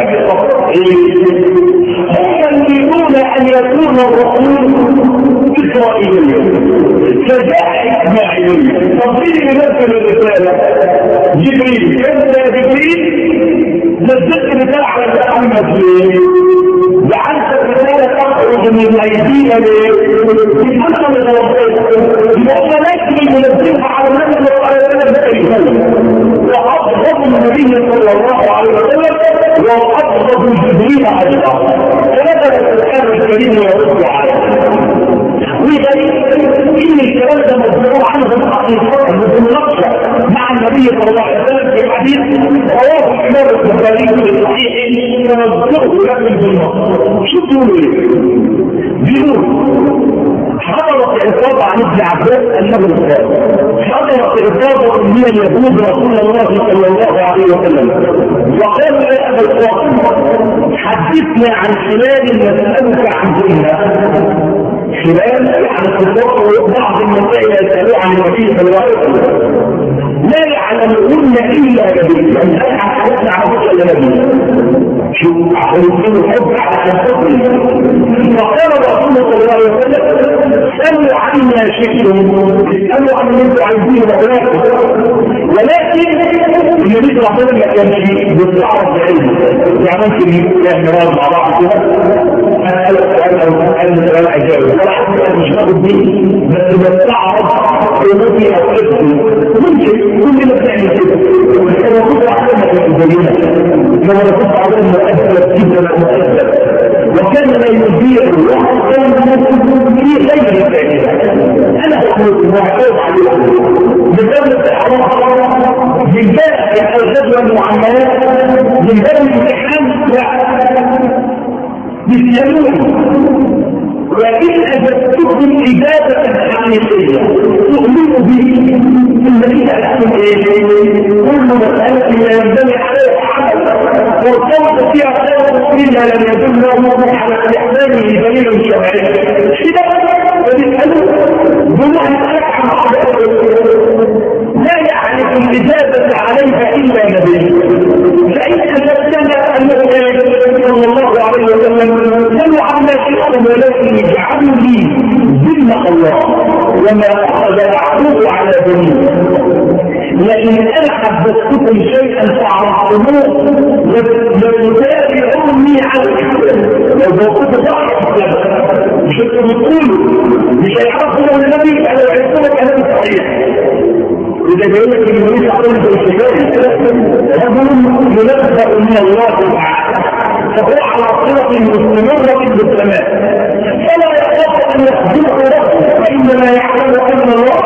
Speaker 1: هم يريدون أن يكون الرسول إسرائيليا فجاء إسماعيليا تفضيل ينزل الرسالة جبريل كان جبريل نزلت رسالة على محمد جعلت الرسالة تخرج من أيدينا من أصل الرسالة المؤمنات المنزلها على النبي صلى الله عليه وسلم وأبغض النبي صلى الله عليه وسلم وأبغض جبريل أيضا فنزل القرآن الكريم يرد عليه ولذلك إن الكلام ده مذكور عنه بالحقيقة بالنقشة مع النبي صلى الله عليه وسلم في حديث رواه الإمام البخاري في صحيحه ونذكره لكم بالنص. شو بيقولوا ايه؟ بيقولوا حضرت عصابة عن ابن عباس انه قال حضرت عصابة من اليهود رسول الله صلى الله عليه وسلم وقالوا يا ابا القاسم حدثنا عن خلال نسألك عن ديننا. خلال يعني الكفار بعض المسائل يسألوا عن النبي صلى الله عليه وسلم لا يعلمون الا نبي يعني انا حدثنا عن رسول النبي شو عشان يكونوا الحب على الحب. فقال رسول الله صلى الله عليه وسلم سألوا عنا شئتم اسألوا عن من انتم عايزين وقلاتكم ولكن النبي صلى الله عليه وسلم ما كانش بيتعرض بعلمه يعني ممكن يكون مراد مع بعض كده اسأل سؤال او اسأل سؤال اجابه ولا حتى مش باخد بيه بس بستعرض قيمتي او حفظي ممكن كلنا بنعمل كده انا كنت اعلمك في الدنيا لما كنت اعلمك مؤثر جدا مؤثر وكان لا يدير وقتا في غير ذلك. انا اقول معتوب عليكم بسبب الاعراض من باب الغزو والمعاملات من باب الامتحان يسالون وإن أجبتكم إجابة حقيقية تؤمنوا به الذين أحسن إيه كل مسألة لا ينبني عليه عمل والصوت فيها خير إلا لم يدل على استحسانه دليل شرعي كده فبيسألوا بنوع الألك عن لا يعرف الإجابة عليها إلا نبي فإن أجبتنا أنه صلى الله عليه وسلم لم يعمل شيئا ولكن يجعلوا لي ذمة الله وما أخذ يعقوب على بنيه لئن أنا حدثتكم شيئا فعرفتموه لتتابعوني على الإسلام لو كنت صحيح مش انتوا بتقولوا مش هيعرفوا من النبي أنا عرفتك أنا صحيح إذا جاء لك النبي عليه الصلاة رجل منبأ من الله تعالى فهو على صلة مستمرة بالسماء فلا يخاف أن يخبره ربه فإنما يعلم أن الله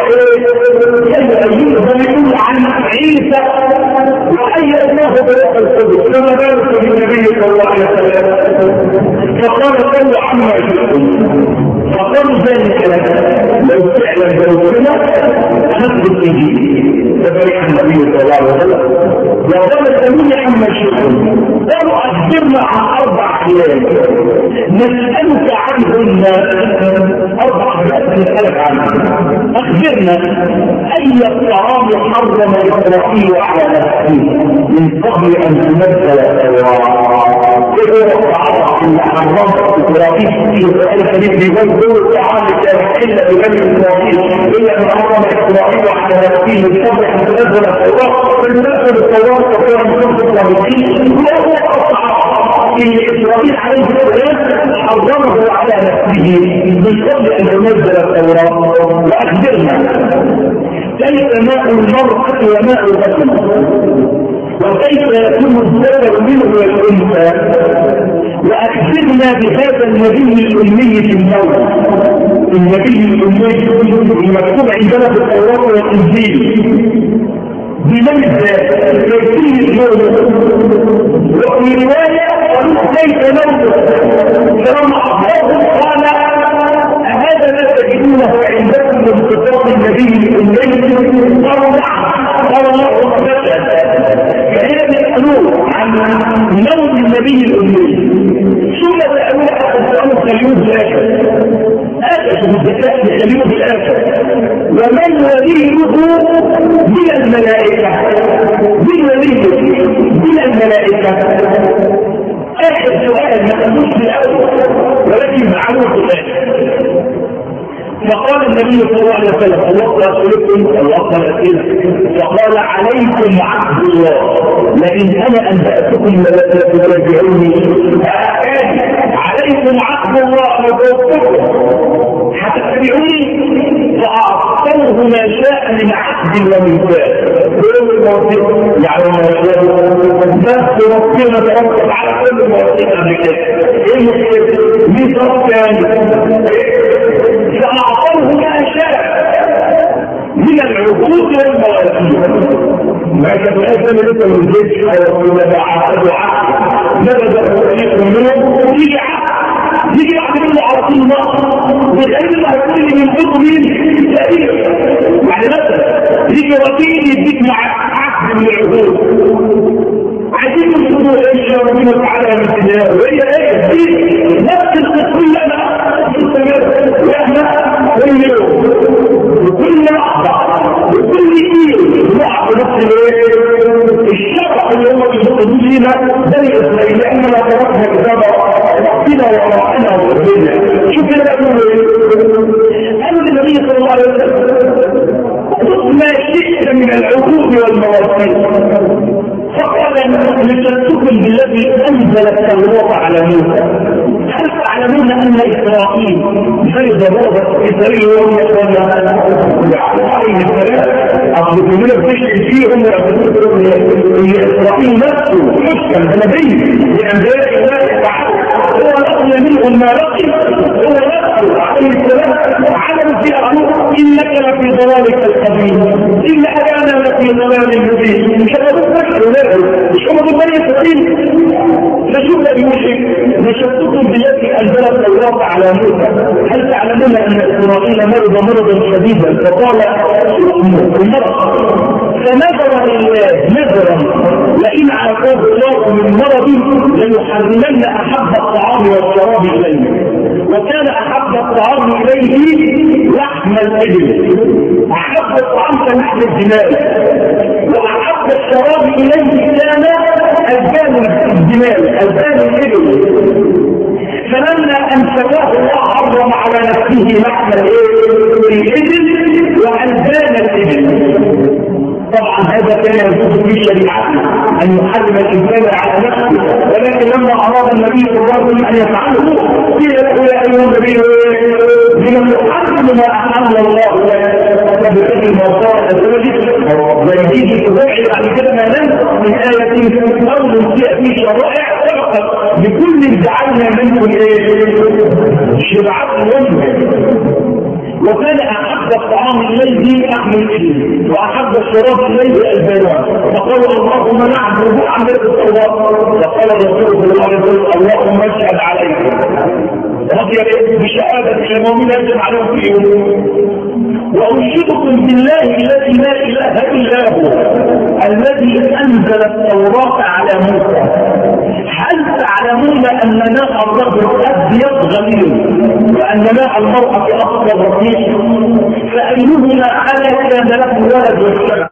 Speaker 1: يقول عن عيسى وأيدناه بروح القدس كما ذلك بالنبي صلى الله عليه وسلم فقال صلوا عما شئتم فقالوا ذلك لو فعلا جاوبنا نثبت الإنجيل فبرئ النبي صلى الله عليه وسلم وقال سموني عما شئتم قالوا أخبرنا عن أربع حيات نسألك عنهن أربع حيات نسألك عنهن أخبرنا أي الطعام حرم إسرائيل على نفسه من قبل أن تنزل التوراة إيه هو الطعام اللي حرمت إسرائيل في سؤال الحديث بيقول كل الطعام كان إلا ببني إسرائيل إلا من حرم إسرائيل على نفسه من قبل أن تنزل التوراة فلنزل التوراة وكان من قبل الإسرائيل وهو الطعام اللي إسرائيل عليه السلام حرمه على نفسه من قبل أن تنزل التوراة وأخبرنا كيف ماء المرأة وماء الرجل وكيف يكون الذكر منه والأنثى وأخبرنا بهذا النبي الأمي في النوم النبي الأمي المكتوب عندنا في التوراة والإنجيل بماذا يكفيه النوم وفي رواية ليس نوم فلما أخبرهم قال هذا ما تجدونه عندكم من صفات النبي الأمي قالوا نعم قال الله فشهد. فهنا بيسألوه عن نوم النبي الأمي ثم سألوه عن سؤال خليل الآخر آخر بالذكاء خليل الآخر ومن وليه من الملائكة من وليه من الملائكة. آخر سؤال ما تقولش الأول ولكن معلوم الآخر. فقال النبي صلى الله عليه وسلم الله رسولكم الله رسوله فقال عليكم عبد الله لئن انا انباتكم لتتبعوني عليكم عبد الله وتوفقكم هتتبعوني فاعطوه ما شاء من عبد وميثاق يعني ما شاء بس ربنا ترتب على كل المواثيق قبل كده. ايه المشكله؟ ميثاق ثاني فأعطوه ما شاء من العقود والمواثيق. ما كان الأسلام لسه من الجيش أو من عقد عقد نبذ الرئيس منه يجي عقد يجي عقد منه على طول نقص والعلم اللي هيكون اللي من بطه مين؟ تقريبا يعني مثلا يجي وكيل يديك مع عقد من العقود عايزين نقول ايش ربنا تعالى من الدنيا وهي ايه دي نفس القصه انا واحنا كل يوم وكل لحظه وكل ايد نقع نفس الشرع اللي هم بيحطوا لنا بني اسرائيل لاننا تركنا كتاب ربنا وراءنا وربنا. شوف كده بيقولوا ايه؟ قالوا للنبي صلى الله عليه وسلم ما شئت من العقود والمواثيق فقال لتتكل بالذي انزل التوراه على موسى. هل تعلمون ان اسرائيل فرض بابا اسرائيل وهم يقولون عليه السلام اصل كلنا بتشتري فيهم اسرائيل نفسه حكم نبي لانبياء الله تعالى هو لقي منهم ما لقي هو نفسه عليه السلام علم في اخوه انك لفي ضلالك القديم ان انا لفي ضلال مبين. مش مش هم دول بني اسرائيل نشوف بيوشك نشوفكم بالذي انزل التوراه على موسى. هل تعلمون ان اسرائيل مرض مرضا شديدا فقال المرض فنظر لله نظرا لئن عافاه الله من مرض ليحرمن احب الطعام والشراب اليه وكان احب الطعام اليه لحم الابل احب الطعام كلحم الجمال واحب الشراب اليه كان البان الجمال البان الابل. فلما ان سواه الله حرم على نفسه لحم الابل والبان الابل. طبعا هذا كان يجوز في شريعته ان يحرم الانسان على نفسه ولكن لما اراد النبي صلى الله عليه وسلم ان يفعله قيل له يا ايها النبي لمن يحرم ما احل الله لك بكل الموضوع الزوجي ويجيب تبعي بعد كده ما ننسخ من ايه او ننسخ في شرائع سبقت بكل جعلنا منه ايه شرعات وجهه. وكان احب الطعام اليه لحم الابل واحب الشراب اليه البان فقالوا اللهم نعبد عمل التوراه فقال الرسول صلى الله عليه وسلم اللهم اشهد عليكم رضي بشهاده المؤمنين يجب عليهم في يوم. وانشدكم بالله الذي لا اله الا هو الذي انزل التوراه على موسى. هل تعلمون ان ماء الرجل ابيض غليظ وان ماء المراه اصفر رقيق فايهما على كان له ولد والشمس؟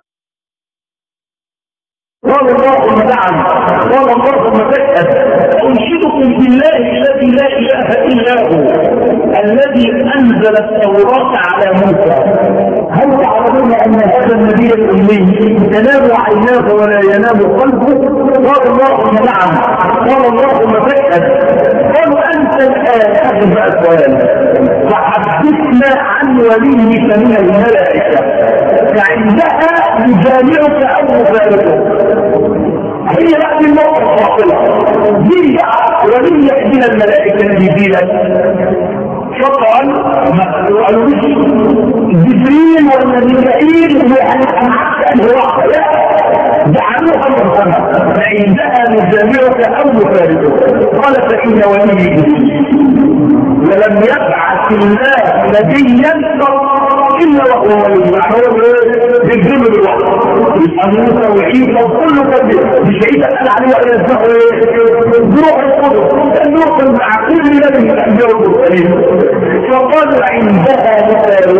Speaker 1: قال اللهم نعم قال اللهم تشهد. انشدكم بالله الذي لا اله الا هو الذي انزل التوراه على موسى. هل تعلمون ان هذا النبي الامي تنام عيناه ولا ينام قلبه؟ قال اللهم نعم قال اللهم تشهد. قالوا انت الان اخذ بقى السؤال فحدثنا عن وليك من الملائكه فعندها يجامعك او مفارقك. هي بقى الموقف الصاحبه دي بقى وليك من الملائكه اللي يجيلك. فقال ما قالوا مش جبريل ولا ميكائيل يعني احسن واحد لا جعلوها مرحبا فعندها نجامعك او مفارقك. قال فان ولي جبريل ولم يبعث الله نبيا الا وهو ولي. بالذنب بالوقت الأموسة وعيسى وكله كان مش عيسى قال عليه وقال يسمعوا بروح القدس كان يوصل مع كل نبي من الأنبياء والمرسلين فقال عندها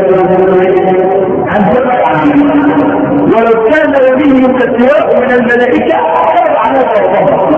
Speaker 1: عن سبع ولو كان نبي كسواء من الملائكة سبع نفر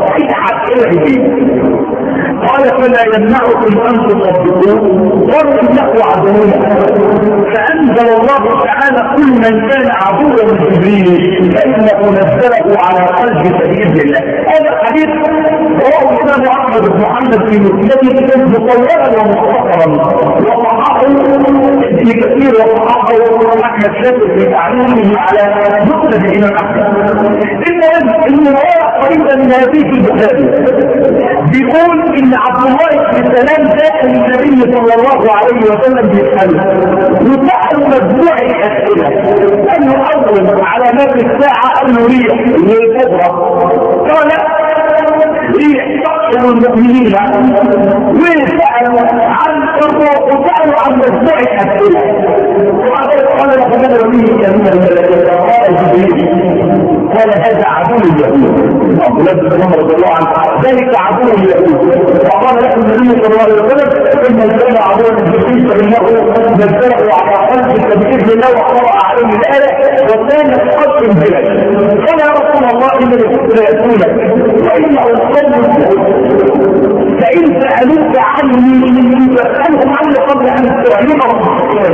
Speaker 1: قال فلا يمنعكم ان تصدقوا وانه عدونا فانزل الله تعالى كل من كان عدوا من جبريل فانه نزله على قلبك باذن الله. هذا الحديث رواه الامام احمد بن محمد في مسنده مطولا ومختصرا وصححه ابن كثير وصححه احمد شاكر في تعليمه على مسند الامام احمد. ان روايه قريبه من هذه البخاري بيقول ان عبد الله بن سلام داخل النبي صلى الله عليه وسلم بيسأله وسأله مجموع الأسئلة أنه أول علامات الساعة أنه ريح الكبرى قال ريح تقتل المؤمنين وسألوا عن الروح وسألوا عن مجموع الأسئلة قال له فماذا به يا من الملائكة قال جبريل قال هذا عدو اليهود أبو لبس عمر رضي الله عنه ذلك عدو اليهود فقال له النبي صلى الله عليه وسلم إن كان عدوا الجبريل فإنه نزله على قلبك بإذن الله وقرأ عليه الآية وكان قد انزلت قال يا رسول الله إن الكفر يأتونك وإنه القوم فإن سألوك عني فاسألهم عني قبل أن تعلمهم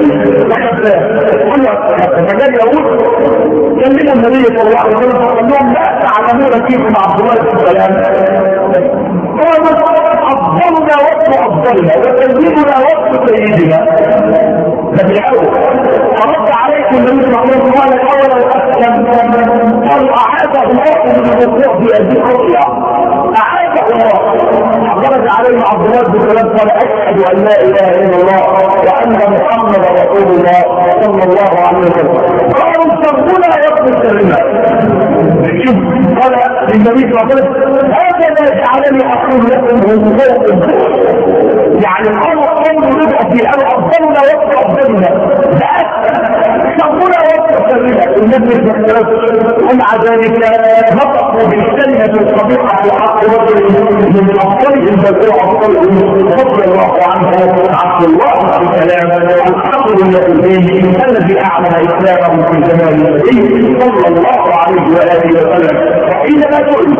Speaker 1: فقال يقول كلم النبي صلى الله عليه وسلم فقال لهم لا تعلمون كيف مع عبد الله بن سلام قالوا أفضلنا وقت أفضلنا وسيدنا وقت سيدنا فبالأول فرد عليكم النبي صلى الله عليه وسلم قال الأول أسلم قالوا أعاده الله من الوقوع في هذه الرؤيا أعاده الله خرج عليه عبد الله بن سلام قال أشهد أن لا إله إلا الله وأن محمدا رسول الله صلى الله عليه وسلم قالوا سرنا يقبل سرنا قال للنبي صلى الله عليه وسلم هذا ما جعلني أقول لكم هو يعني الأمر قوم رجع في الأمر أفضلنا وقت أفضلنا لا سرنا وقت سرنا النبي صلى الله عليه وسلم ومع ذلك نطقوا بالكلمة الصديقة في حق رجل من أفضلهم بل هو أفضلهم رضي الله عنه عبد الله بن سلام الحق اليهودي الذي أعلن إسلامه في زمان النبي صلى الله عليه وآله وسلم حينما تقول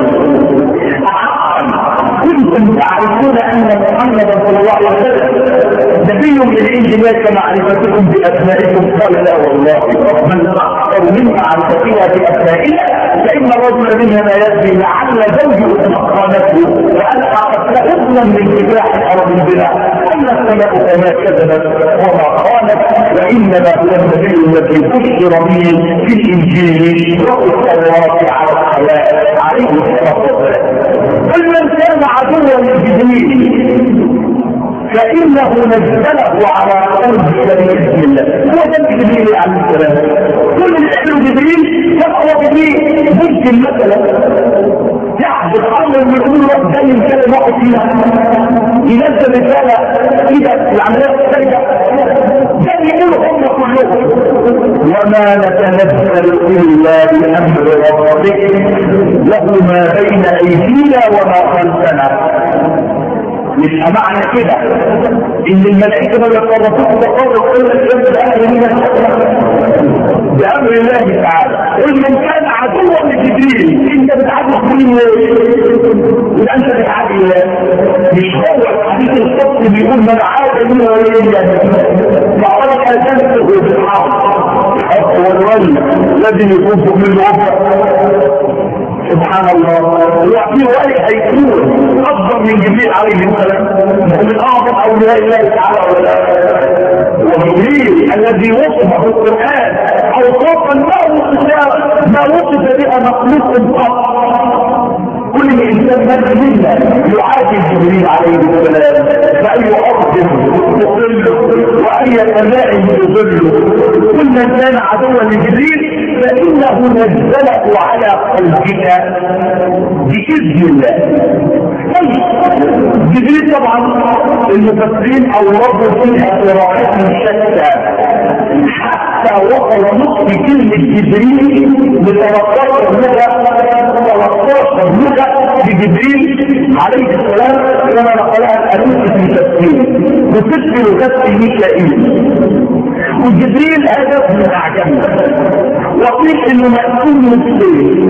Speaker 1: كنتم تعرفون أن محمدا صلى الله عليه وسلم نبي من عند الله كمعرفتكم بأسمائكم قال لا والله من أكثر من معرفتنا بأسمائنا فإن الرجل منها يأتي لعل زوجه مقامته وألقى قتل ابنا من كفاح الأرض بنا أن السماء فما كذبت وما خانت وإنما هو النبي الذي بشر به في الإنجيل والتوراة على الحياة عليه الصلاة والسلام. كل من كان عدوا لجبريل فإنه نزله على قلبك بإذن الله. هو ده جبريل عليه السلام. كل اللي يعمله جبريل يقوى جبريل ممكن مثلا يحدث أمر من أمور زي كان واحد فيها ينزل رسالة كده العمليات السريعة زي يقولوا هم كلهم وما نتنزل إلا بأمر ربك له ما بين أيدينا وما خلفنا. يبقى معنى كده ان الملائكه ما يتصرفوش تصرف الا بامر الله تعالى. قل من كان عدوا لجبريل انت بتعرف مين ولا انت بتعادي مش هو الحديث القدسي بيقول من عاد من وليا فقد اذنته بالحق هو الولي الذي يكون من الوفاء. سبحان الله وفي ولي هيكون افضل من جبريل عليه السلام ومن اعظم اولياء الله تعالى ولا وجبريل الذي وصف في القران اوصافا ما وصف ما وصف بها مخلوق قط. كل انسان من منا يعادل جبريل عليه السلام فاي ارض تضله واي سماء تضله. كل من كان عدوا لجبريل فإنه نزله على قلبك بإذن الله. جبريل طبعا المفسرين أوردوا فيها قراءات شتى حتى حتى وصل نطق كلمة جبريل ل ثلاثة عشر لغة ثلاثة عشر لغة لجبريل عليه السلام كما نقلها الألوث في تفسير بست لغات ميكائيل. وجبريل هدف من أعجمنا وقيل إنه مقسوم نصفين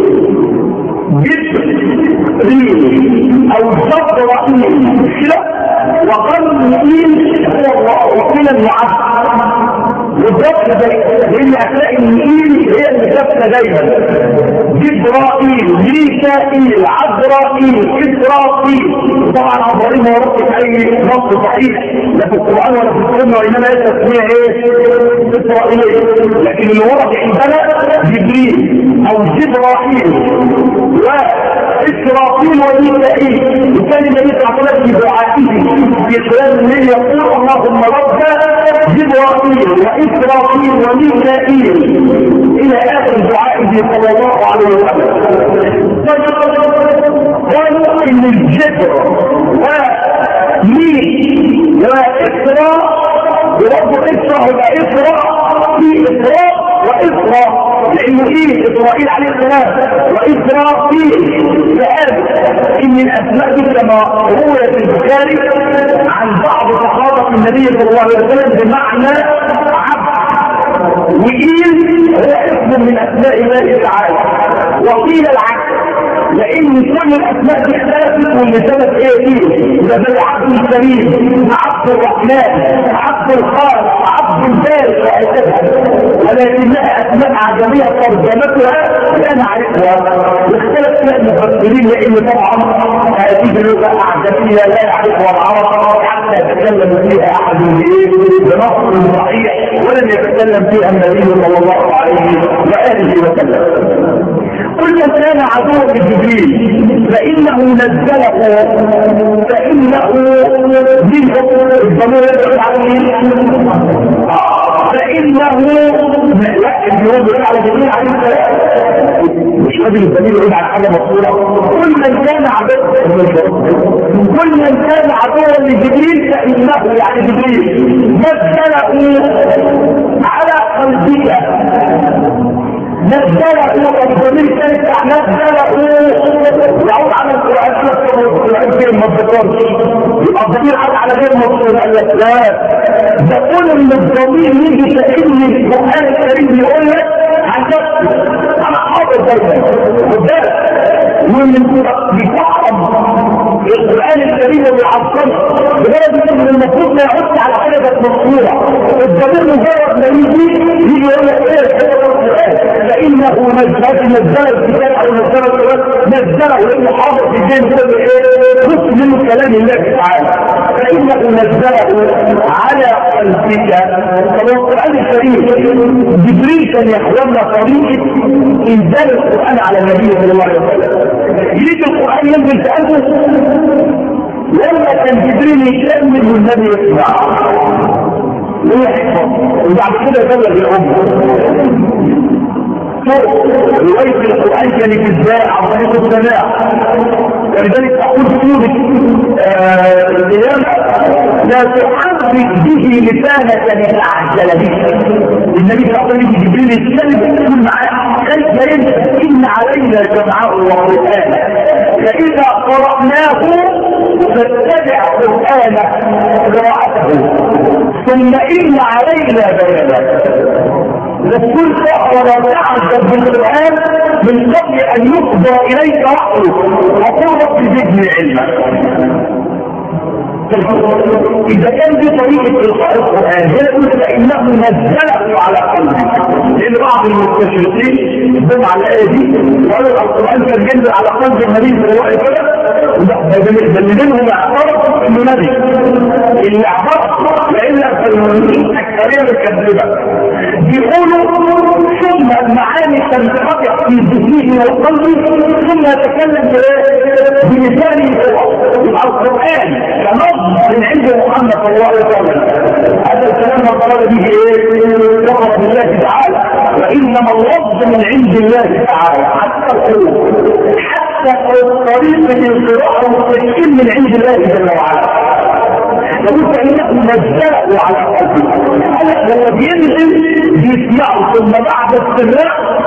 Speaker 1: جبريل أو جبرائيل كده وقرنئيل هو الله وكلا المعبد والضبط ده لان هتلاقي النئيل هي اللي ثابته دايما جبرائيل ميكائيل عزرائيل اسرافيل. طبعا عبارين ما وردت في اي نص صحيح لا في القران ولا في السنه وانما هي تسميه ايه؟ اسرائيليه. لكن اللي ورد عندنا جبريل او جبرائيل واسرافيل وميكائيل. وكان النبي صلى الله عليه وسلم بدعائه في خلال الليل يقول اللهم رب جبرائيل واسرافيل وميكائيل الى اخر دعائه صلى الله عليه وسلم. قالوا ان الجبر وميك واسراء برضه اسراء يبقى اسراء في اسراء واسراء لانه ايه اسرائيل عليه السلام واسرائيل. فقال ان الاسماء دي كما روي في البخاري عن بعض صحابه النبي صلى الله عليه وسلم بمعنى عبد وإيل هو اسم من اسماء الله تعالى. وقيل العكس لان كل الاسماء دي اختلفت ولسبب ايه ايه ده زي عبد الكريم عبد الرحمن عبد الخالق عبد البارئ وهكذا ولكنها اسماء عجميه ترجمتها لا نعرفها. واختلف فيها المفسرين لان طبعا هذه اللغه اعجميه لا يعرفها العرب حتى يتكلم فيها احد بنص صحيح ولم يتكلم فيها النبي صلى الله عليه واله وسلم. كل من كان عدوا لجبريل فانه نزله فانه منه الضمير يدعو عليه فانه لا الجواب على جبريل عليه السلام مش قادر الضمير يقول على حاجه مقصوره. كل من كان عدوا كل من كان عدوا لجبريل فانه يعني جبريل نزله على قلبك نزله والضمير كانت نزله يعود على القرآن القرآن فيه ما تذكرش يبقى الضمير عاد على غير مقصود. قال لك لا ده قول ان الضمير يجي كأن القرآن الكريم يقول لك عن نفسه انا حاضر دايما قدام ومن بتحرم القرآن الكريم وبيعصمه لدرجة ان المفروض ما يعود على حاجة بس مقصورة. الضمير مجرد ما يجي يجي يقول لك ايه القرآن فإنه نزل نزل الكتاب أو نزل القرآن نزله لأنه حاضر في الدين كل إيه نص منه كلام الله تعالى فإنه نزله على قلبك. طب القرآن الكريم جبريل كان يحولنا طريقة إنزال القرآن على النبي صلى الله عليه وسلم. يجي القرآن ينزل في قلبه لما كان جبريل يكمل والنبي يسمع ويحفظ وبعد كده يبلغ الأمة. رواية القرآن كانت ازاي عن طريق السماع. ولذلك تقول سورة القيامة لا تحرك به لسانك لتعجل به. النبي صلى الله عليه وسلم جبريل يتكلم يقول معاه خلف إن علينا جمعه وقرآن فإذا قرأناه فاتبع قرآنه قراءته ثم إن علينا بيانه. وكل ولا تعجب بالقرآن من قبل أن يقضى إليك وحيه وقل رب زدني علما. إذا كان دي طريقة إلقاء القرآن هنا قلت فإنه نزله على قلبك. لأن بعض المستشرقين يقوم على الآية دي وقالوا القرآن كان ينزل على قلب النبي صلى الله عليه وسلم. ده اللي منهم اعترف إنه نبي اللي اعترف لإلا في الأكثرية الكذبة يقولوا ثم المعاني تنقطع في ذهنه وقلبه ثم يتكلم بلسانه يبقى القرآن كنص من عند محمد صلى الله عليه وسلم. هذا الكلام ما قال به ايه وقف بالله تعالى وانما اللفظ من عند الله تعالى حتى الحروف حتى طريقة القراءة والتشكيل من عند الله جل وعلا. يقول فإنه نزله على قلبه. هو بينزل بيسمعه ثم بعد السماع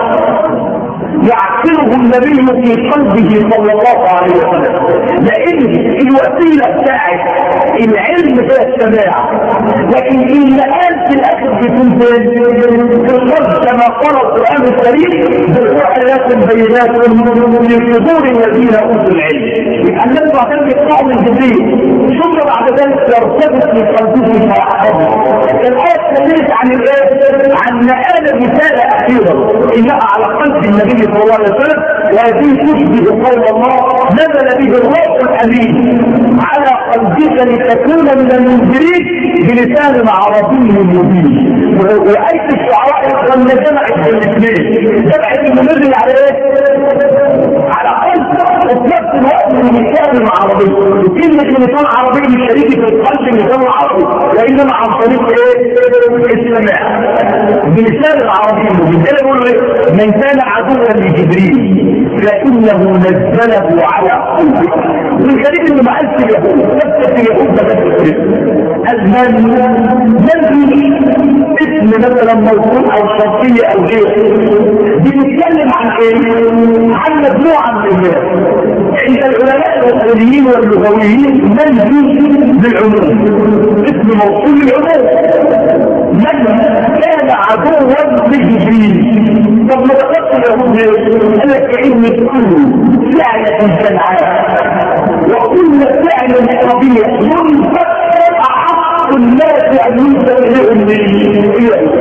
Speaker 1: يعقله النبي في قلبه صلى الله عليه وسلم، لان الوسيله بتاعت العلم هي السماع، لكن المآل في الاخر بيكون في القلب كما قال القران الكريم بالآيات بينات في صدور الذين اوتوا العلم. يبقى النبي صلى الله عليه وسلم يطلع من جبريل ثم بعد ذلك يرتبط في قلبه فيحفظه. الايه تكلمت عن الايه؟ عن مآل الرساله اخيرا انها على قلب النبي صلى الله عليه وسلم، وهذه تشبه قول الله نزل به الروح الامين على قلبك لتكون من المنذرين بلسان عربي مبين. وايه الشعراء لما جمعت الاثنين جمعت المنذر على ايه؟ على قلب وفي نفس الوقت بلسان عربي. وكلمه لسان عربي مش شريكه في القلب اللسان العربي، وانما عن طريق ايه؟ السماع بلسان العربي مبين. ده بيقولوا ايه؟ من كان عدوا لجبريل فإنه نزله على قلبك. والغريب انه ما قالش اليهود، نفس اليهود ده بس المن منزل اسم مثلا موصول او شرطيه او غيره. بنتكلم عن ايه؟ عن مجموعه من الناس. عند العلماء الاصوليين واللغويين منزل بالعموم، اسم موصول للعموم. من كان عدوا لجبريل. طب ما تقصد اليهود قال لك كأن كل فعل سمعان وكل فعل طبيعي منفك احق الناس ان ينسب اليهم للإله،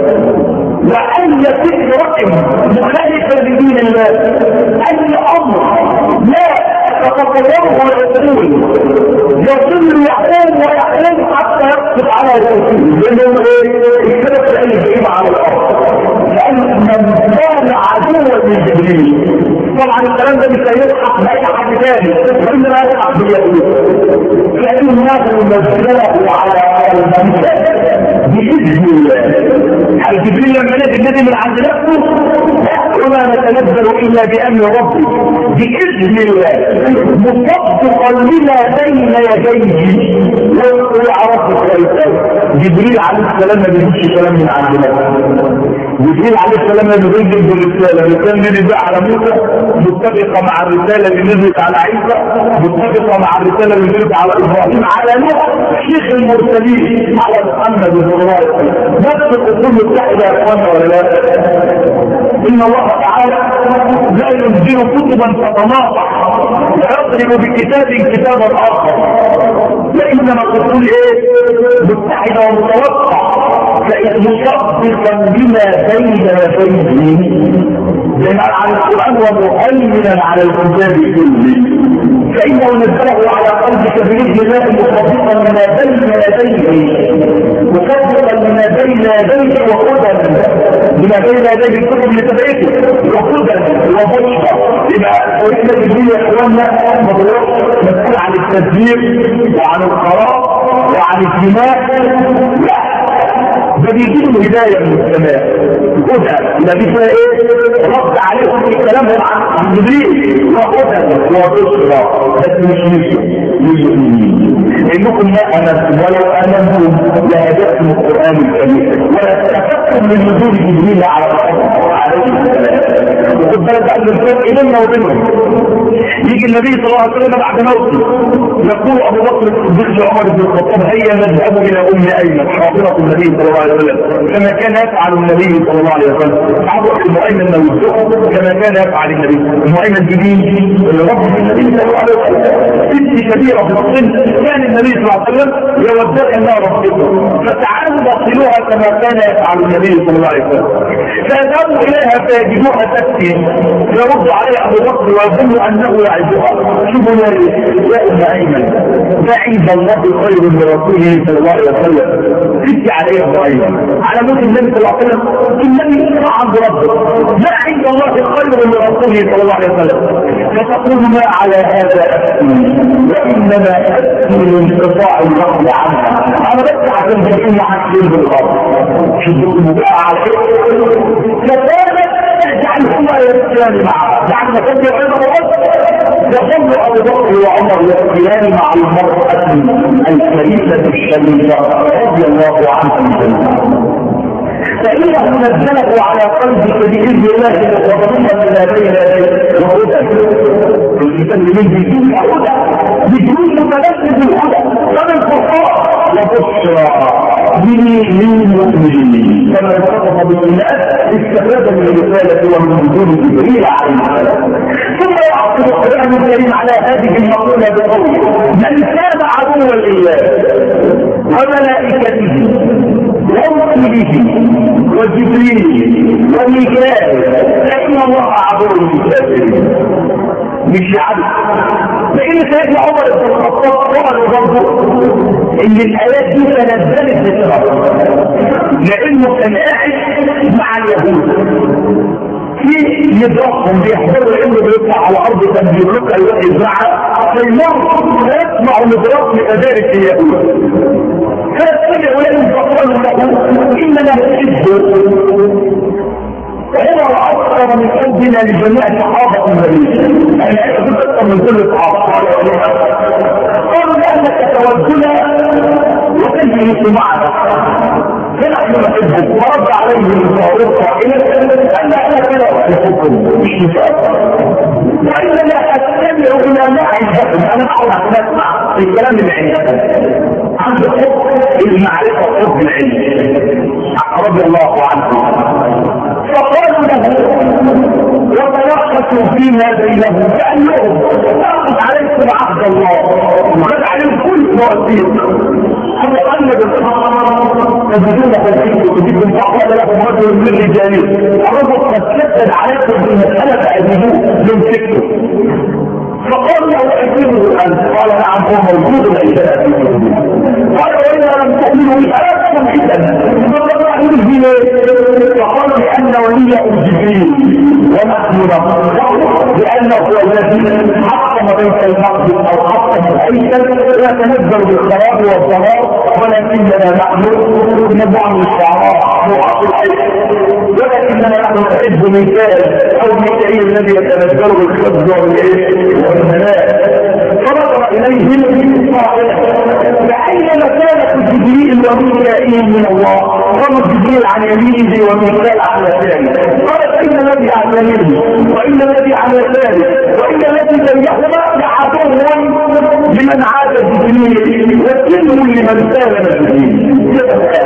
Speaker 1: وأن فكرة مخالفة لدين الله أي أمر لا تتصوره ويقول يصل يحوم ويحوم حتى يقصد على رسوله لأنه الكلام ده يجيب على الأرض. لأن من كان عدوا لجبريل طبعا الكلام ده مش هيضحك بأي حد ثاني، وإنما يضحك باليهود. لأن الناس نزله على المنزل بإذن الله. يعني جبريل لما نزل نزل من عند نفسه وما نتنزل إلا بأمر ربي بإذن الله مصدقا لما بين يديه ويعرف الكلام. جبريل عليه السلام ما بيجيش كلام من عند نفسه. جبريل عليه السلام ما بينزل بالرسالة. الرسالة نزل بقى على موسى متفقة مع الرسالة اللي نزلت على عيسى، متفقة مع الرسالة اللي نزلت على إبراهيم، على نوح شيخ المرسلين، على محمد صلى الله عليه وسلم. نفس الأصول متحدة يا إخوانا ولا لا؟ إن الله تعالى لا ينزل كتبا تتناطح ويضرب بكتاب كتابا آخر، وإنما الأصول إيه؟ متحدة ومتوقع مصدقا بما بين يديه بناء على القرآن ومؤمنا على الكتاب كله. فإنه نزله على قلبك بإذن الله مصدقا لما بين يديه مصدقا لما بين يديه وهدى لما بين يديه الكتب لتبعته وهدى وبشرى. لما قلنا في الدنيا يا اخواننا مسؤول عن التدبير وعن القرار وعن الدماء، لا ده بيجيب الهداية من السماء هدى. ده بيجيب ايه؟ رد عليهم في كلامهم عن جبريل وهدى وبشرى. بس مش مش للمؤمنين انكم ما امنتم ولو امنتم لهداكم القران الكريم ولا استفدتم من نزول جبريل على عليه السلام. وخد بالك ان الفرق بيننا وبينهم. يجي النبي صلى الله عليه وسلم بعد موته يقول ابو بكر الصديق لعمر بن الخطاب هيا نذهب الى ام ايمن حاضره النبي صلى الله عليه وسلم كما كان يفعل النبي صلى الله عليه وسلم. حضر المؤمن نوزعه كما كان يفعل النبي. المؤمن الجديد اللي ربط النبي صلى الله عليه وسلم ست كبيره في السن كان النبي صلى الله عليه وسلم يودع انها ربطته، فتعالوا بطلوها كما كان يفعل النبي صلى الله عليه وسلم. فذهبوا اليها فيجدوها تبكي يرد عليها ابو بكر ويظن انه يعزها. شوفوا يا ام ايمن ما عند الله خير من رسوله صلى الله عليه وسلم. تبكي عليه ابو ايمن على موت النبي صلى الله عليه وسلم. النبي عند ربه ما عند الله خير من رسوله صلى الله عليه وسلم. فتقول ما على هذا أبكي وإنما أبكي لانقطاع النقل عنها. أنا بس عشان تكون عن شيء بالغرب شدوا المباع على فكانت تجعل وهما يبكيان معه، يعني ما كان يعلم يظل ابو بكر وعمر يبكيان مع المرأة الكريمة الشريفة رضي الله عنهم جميعا. فإنه نزله على قلبك بإذن الله وضمن إلى بين وهدى. الإنسان من بدون هدى بدون متلذذ الهدى فمن القرآن وبشرى للمؤمنين كما ارتبط بالناس استفاد من رسالة ومن دون جبريل عليه السلام. ثم يعقد القرآن الكريم على هذه المقولة بقوله من كان عدوا لله وملائكته ورسله وجبريل وميكائيل فإن الله عدو للكافرين. مش عدو، لأن سيدنا عمر بن الخطاب قال برضه إن الآيات دي تنزلت للرب لأنه كان قاعد مع اليهود في يدرسهم بيحضروا لأنه بيطلع على الأرض كان بيطلق الوقت الزعل فالمرء يسمع مدرس لمدارس اليهود فيستمع لهم فقالوا له إننا نحبه وهو أكثر من حبنا لجميع صحابة النبي يعني أكثر أكثر من كل صحابة قالوا لأنك تودنا وتجلس معنا فنحن نحبه ورد عليهم الفاروق قائلا أن أنا لا أحبكم مش متأثر وإننا أستمع إلى ما عندكم أنا أعرف أن أسمع الكلام اللي عندكم عند حب المعرفة وحب العلم رضي الله عنه. فقالوا له وتلخصوا فيما بينهم كأنهم ناخذ عليكم عهد الله وخذ عليهم كل مواسيق فمقلد الصحابة تجدون تجدون تجدون فقال لهم رجل من رجالين الرجل قد كتب عليكم بالمسألة فأجدوه يمسكته فقال له أجيبه أنت قال نعم هو موجود عندنا في الحدود قال وإذا لم تؤمنوا بآياتكم عندنا فقال لأن وليه جبريل ونحن نقول لأنه هو الذي حكم بيت المقدس أو حكم الهيكل ويتنزل بالخراب والضرار ولكننا نحن نبعد الشعراء نعاق الهيكل ولكننا نحن نحب ميكائيل أو ميكائيل الذي يتنزل بالخبز والمناء فرجع إليهم قائلا فأين مكانة جبريل وميكائيل من الله؟ قام جبريل عن يمينه وميكائيل عن يساره قال فإن الذي عن يمينه وإن الذي عن يساره وإن الذي بينهما لعدو لمن عاد جبريل وسلم لمن سالم جبريل.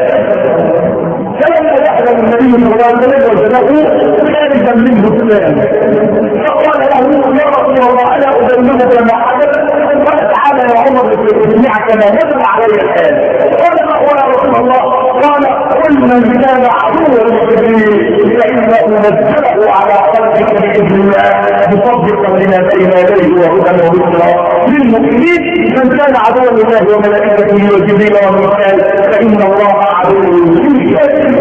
Speaker 1: فلما يحلم النبي صلى الله عليه وسلم وجده خارجا منه سلام فقال له يا رسول الله الا ابلغك ما حدث قال تعالى يا عمر اسمعك ما نزل علي الان قال ما هو يا رسول الله قال قل من كان عدوا لجبريل فانه نزله على قلبك باذن الله مصدقا لما بين يديه وهدى وبشرى للمؤمنين من كان عدوا لله وملائكته وجبريل وميكائيل فان الله عدو للكافرين.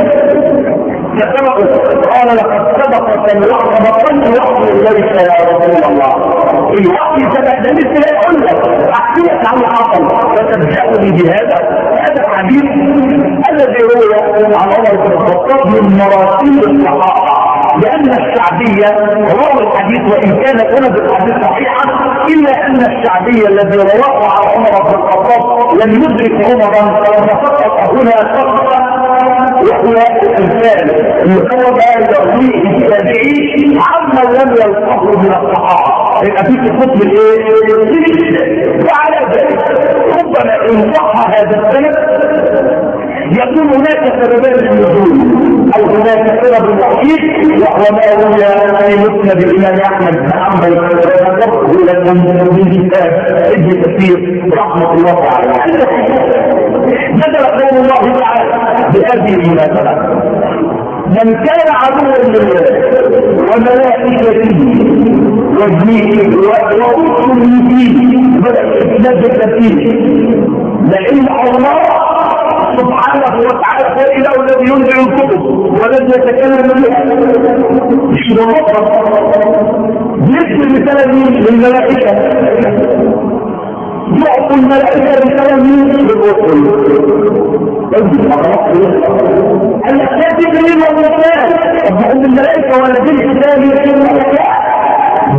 Speaker 1: قال لقد سبقت الوحي بطلت وحي اليك يا رسول الله الوحي سبق ده مثل يقول لك احكيك عن حصل فتبدأني بهذا هذا الحديث الذي روي عن عمر بن الخطاب من مراسيل الصحابه لأن الشعبية رواه الحديث وإن كان سند الحديث صحيحا إلا أن الشعبية الذي رواه عن عمر بن الخطاب لم يدرك عمرا فسقط هنا سقط وهو الإنسان يقوم يرويه التابعي عما لم يلقه من الصحابة يبقى في حكم الايه؟ وعلى ذلك ربما إن صح هذا السند يكون هناك سببان للنزول او هناك سبب وحيد وهو ما روي في مسند الامام احمد بن حنبل وذكره لكم من كتاب ابن كثير رحمه الله تعالى. نزل قول الله تعالى بهذه المناسبه من كان عدوا لله وملائكته وجنيه ورسله بدأ الاسلام فيه لان الله سبحانه وتعالى هو الاله الذي ينزل الكتب والذي يتكلم بها مش بالمطلق يكتب رساله للملائكه يعطي الملائكه رساله للرسل الاسلام جبريل وميكائيل طب عند الملائكه ولا دين الاسلامي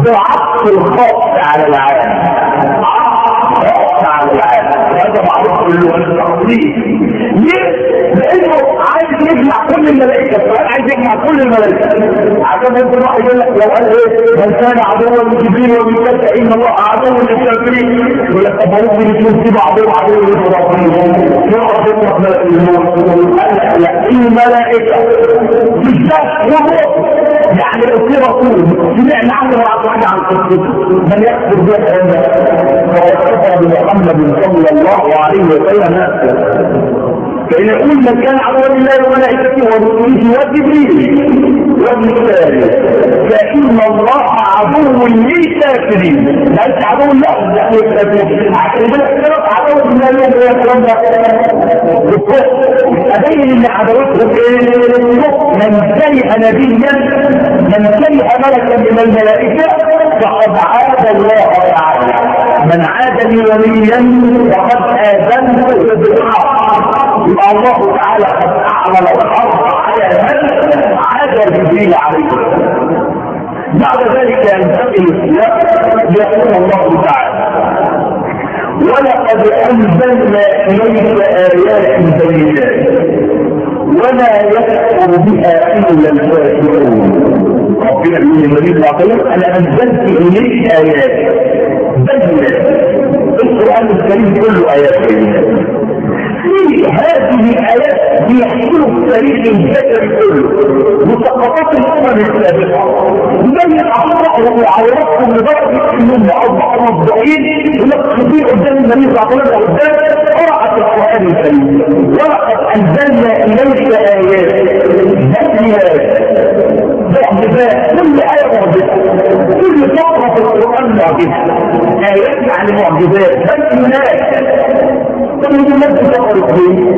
Speaker 1: بعطف الخاص على العالم، عطف خاص على العالم، هذا معروف باللغه التقليديه. ليه؟ لانه عايز يجمع كل الملائكه، السؤال عايز يجمع كل الملائكه، عشان يقول واحد يقول لك لو قال ايه من كان عدوا لجبريل وميكائيل فان الله عدو للكافرين، يقول لك طب ممكن يكون في بعضهم عدو للمضافين، يقعد يطلق ملك الموت. قال لا، الملائكه بالذات وهو يعني لو في رسول سمعنا عنه وعد واحد عن قصته من يكفر به فهو كفر بمحمد صلى الله عليه وسلم. فإن يقول من كان عدوا لله وملائكته ورسله وجبريل وميكائيل فإن الله عدو للكافرين، ليس عدو له للكافرين. عشان كده عدو لله والكلام ده أبين ان عدوتهم ايه؟ من كره نبيا، من كره ملكا من الملائكة فقد عاد الله تعالى. من عاد لي وليا فقد آذنته بالحق. يبقى الله تعالى قد اعمل الحرب على من عاد جبريل عليه السلام. بعد ذلك ينتقل السياق يقول الله تعالى ولقد انزلنا اليك ايات بينات وما يكفر بها الا الكافرون. ربنا يقول للنبي صلى الله عليه وسلم انا انزلت اليك ايات بينات. القران الكريم كله ايات بينات. في هذه الآيات بيحكوا التاريخ البشري كله وسقطات الأمم السابقة، يبين أخطائهم وعوراتهم لدرجة أنهم أصبحوا مفضوحين ينقصوا قدام النبي صلى الله عليه وسلم قدام قراءة القرآن الكريم. ولقد أنزلنا إليك آيات بينات معجزات، كل آية معجزة، كل فقرة في القرآن معجزة. آيات يعني معجزات بينات. كل الناس تفرق بيه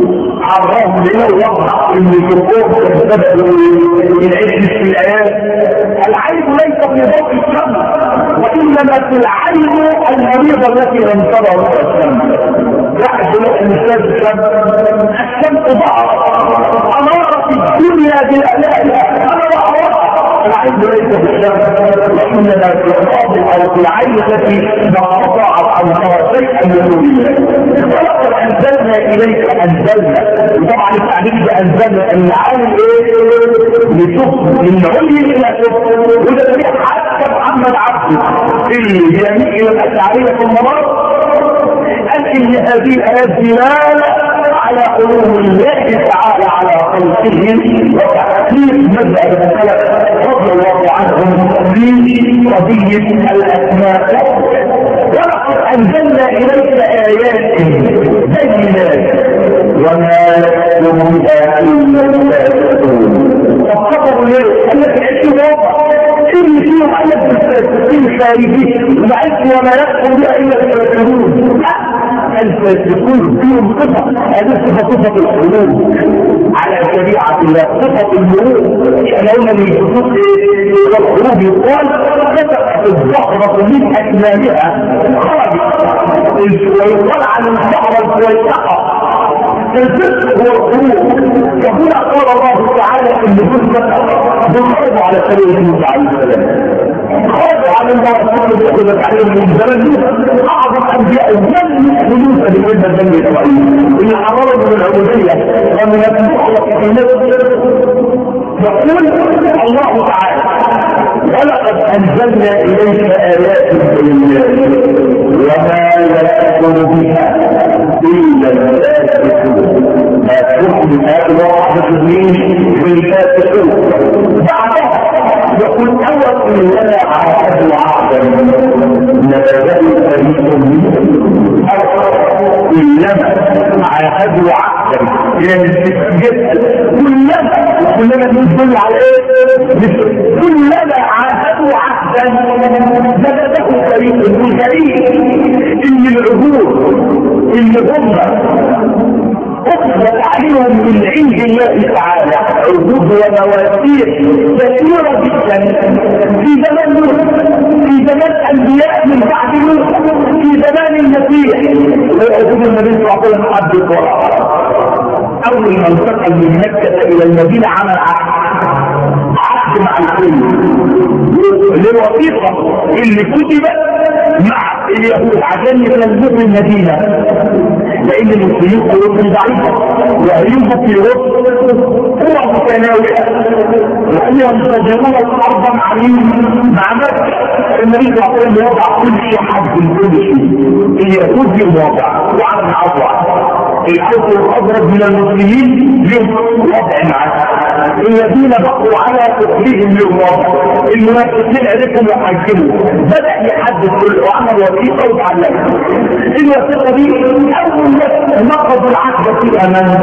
Speaker 1: عرام لنا الوضع ان الجمهور تبدأ العلم في الآيات. العين ليس في ضوء الشمس وإنما في العين المريضة التي لم ترى ضوء الشمس. واحد يقول الإنسان الشمس الشمس ضعف أنارت الدنيا بالآلاء أنا ضعف. العين ليس في الشمس وإنما في الأرض أو في العين التي نقطعت عن ترى شيئا من الله. ولقد انزلنا اليك انزلنا، وطبعا التعبير بانزلنا العالم ايه؟ لشوف من علي الى شوف. وده اللي حتى محمد عبده اللي بيميل الى الاشعريه في المرض قال ان هذه الايات دلاله على علوم الله تعالى على خلقه وتحقيق مذهب السلف رضي الله عنهم في قضيه الاسماء. ولقد انزلنا اليك ايات بينات وما يكفر بها الا الفاسقون. فكفروا ليه؟ قال لك عشوا واقع اللي فيهم ايات الفاسقين خارجين وعشوا وما يكفر بها الا الفاسقون. الفاسقون فيهم صفه، هذه صفه صفه الحلول على شريعه الله، صفه الملوك. احنا قلنا من الخصوص والخروج يقال فتحت الزهره من اكمامها ويقال عن الزهره الفويسقه. الفسق هو الخروج. وهنا قال الله تعالى ان الفسق بالخروج على سبيل الموسى عليه السلام. خرجوا على الله سبحانه وتعالى عليهم من زمن اعظم انبياء من خلوصا لمده بني اسرائيل اللي حرروا من العبوديه ومن المخلص في نفسه. يقول الله تعالى ولقد انزلنا اليك ايات بينات وما يكفر بها الا الفاسقون. ما تحكم هذا واحد اثنين بالفاسقون. بعدها يقول اول ان لنا عهد عهدا نبذه فريق منهم انما عاهدوا عهدا يعني التسجيل كلما كلما ندل على ايه؟ كلما عاهدوا عهدا نبذه فريق من فريق ان العهود اللي هم أخذت عليهم من عند الله تعالى عهود ومواثيق كثيرة جدا في زمان نوح، في زمان أنبياء من بعد نوح، في زمان المسيح وعهود النبي صلى الله عليه وسلم عبد القرآن. أول ما انتقل من مكة إلى المدينة عمل عهد عهد مع الكل. للوثيقه اللي كتبت مع اليهود عشان يسلموا المدينه، لان المسلمين قلوبهم ضعيفه وهيجوا في وسط قوى متناوئه وهم ينتظرون الحرب مع مين؟ مع مكه. النبي صلى الله عليه وسلم وضع كل شيء حد من كل شيء. اليهود لهم وضع وعلى العضوع، الحوث والاضرب من المسلمين لهم وضع معاه، الذين بقوا على كفرهم لهم وضع، المنافقين عليكم وحاكموا. بدأ يحدد كل وعمل وثيقه وتعلمها. الوثيقه دي اول ناس نقضوا العهد في امان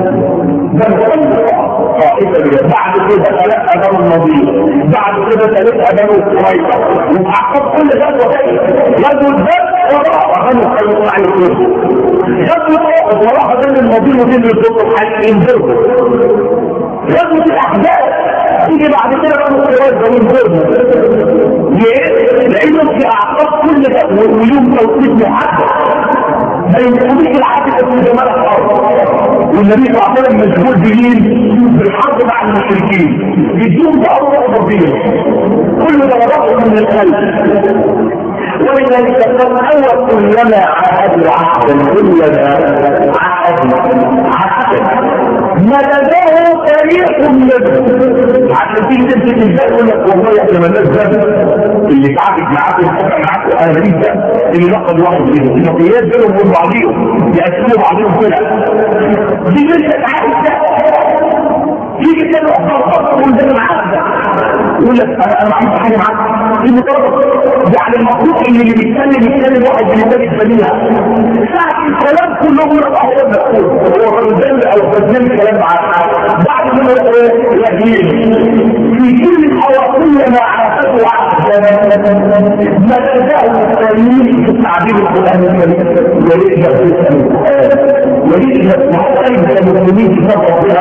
Speaker 1: طائفه، بعد كده ثلاثه بنو النضير، بعد كده ثلاثه بنو قريظه، وتعقب كل ده وثيقه غزوه بدر وراء بنو قينقاع الكفر، غزوه احد وراء بنو النضير ودين الكفر حتى ينزلوا، غزوه الاحزاب تيجي بعد كده بنو قريظه وينزلوا. ليه؟ لانهم في اعقاب كل ده وليهم توقيت محدد ما يمكنش العاده في جمال الارض. والنبي صلى الله عليه وسلم مشغول بمين؟ بالحرب مع المشركين، بدون تأرض ضبيط كل ده وضعه من القلب. ولذلك كان اول كلما عاهدوا عهدا كلما عاهدوا عهدا مدده تاريخ منه. عشان تيجي تمسك الباب يقول لك والله يا احنا مالناش ذنب، اللي تعبت معاكم وفقع معاكم انا ماليش ذنب، اللي نقض واحد فيهم النقيات بينهم وبين بعضيهم يقسموا بعضهم كده. دي لسه عايزه تيجي تاني وحده تقول ده معاك ده يقول لك انا انا ما عملتش حاجه معاك. دي مطالبه يعني المفروض ان اللي بيتكلم يتكلم واحد من الناس الفنيه ساعه الكلام كلهم يبقى هو المسؤول، هو الرجال او فنان الكلام معاك بعد ما يهين في كل الحواصل ما عرفته عهدا مدده التأمين في التعبير القرآني الكريم. وليس يسأل وليس محتاج المسلمين في نظر بها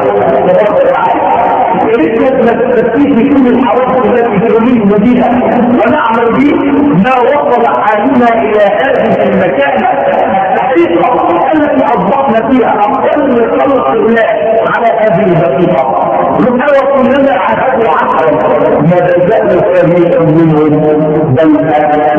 Speaker 1: وليس نستفيد في كل الحواصل التي ترميه المدينة ونعمل به ما وصل حالنا إلى هذه المكانة الحقيقة التي أصبحنا فيها أقل خلق الله على هذه الدقيقة. نحاول كلنا عهدوا عقلا ما تزال فريقا منهم بل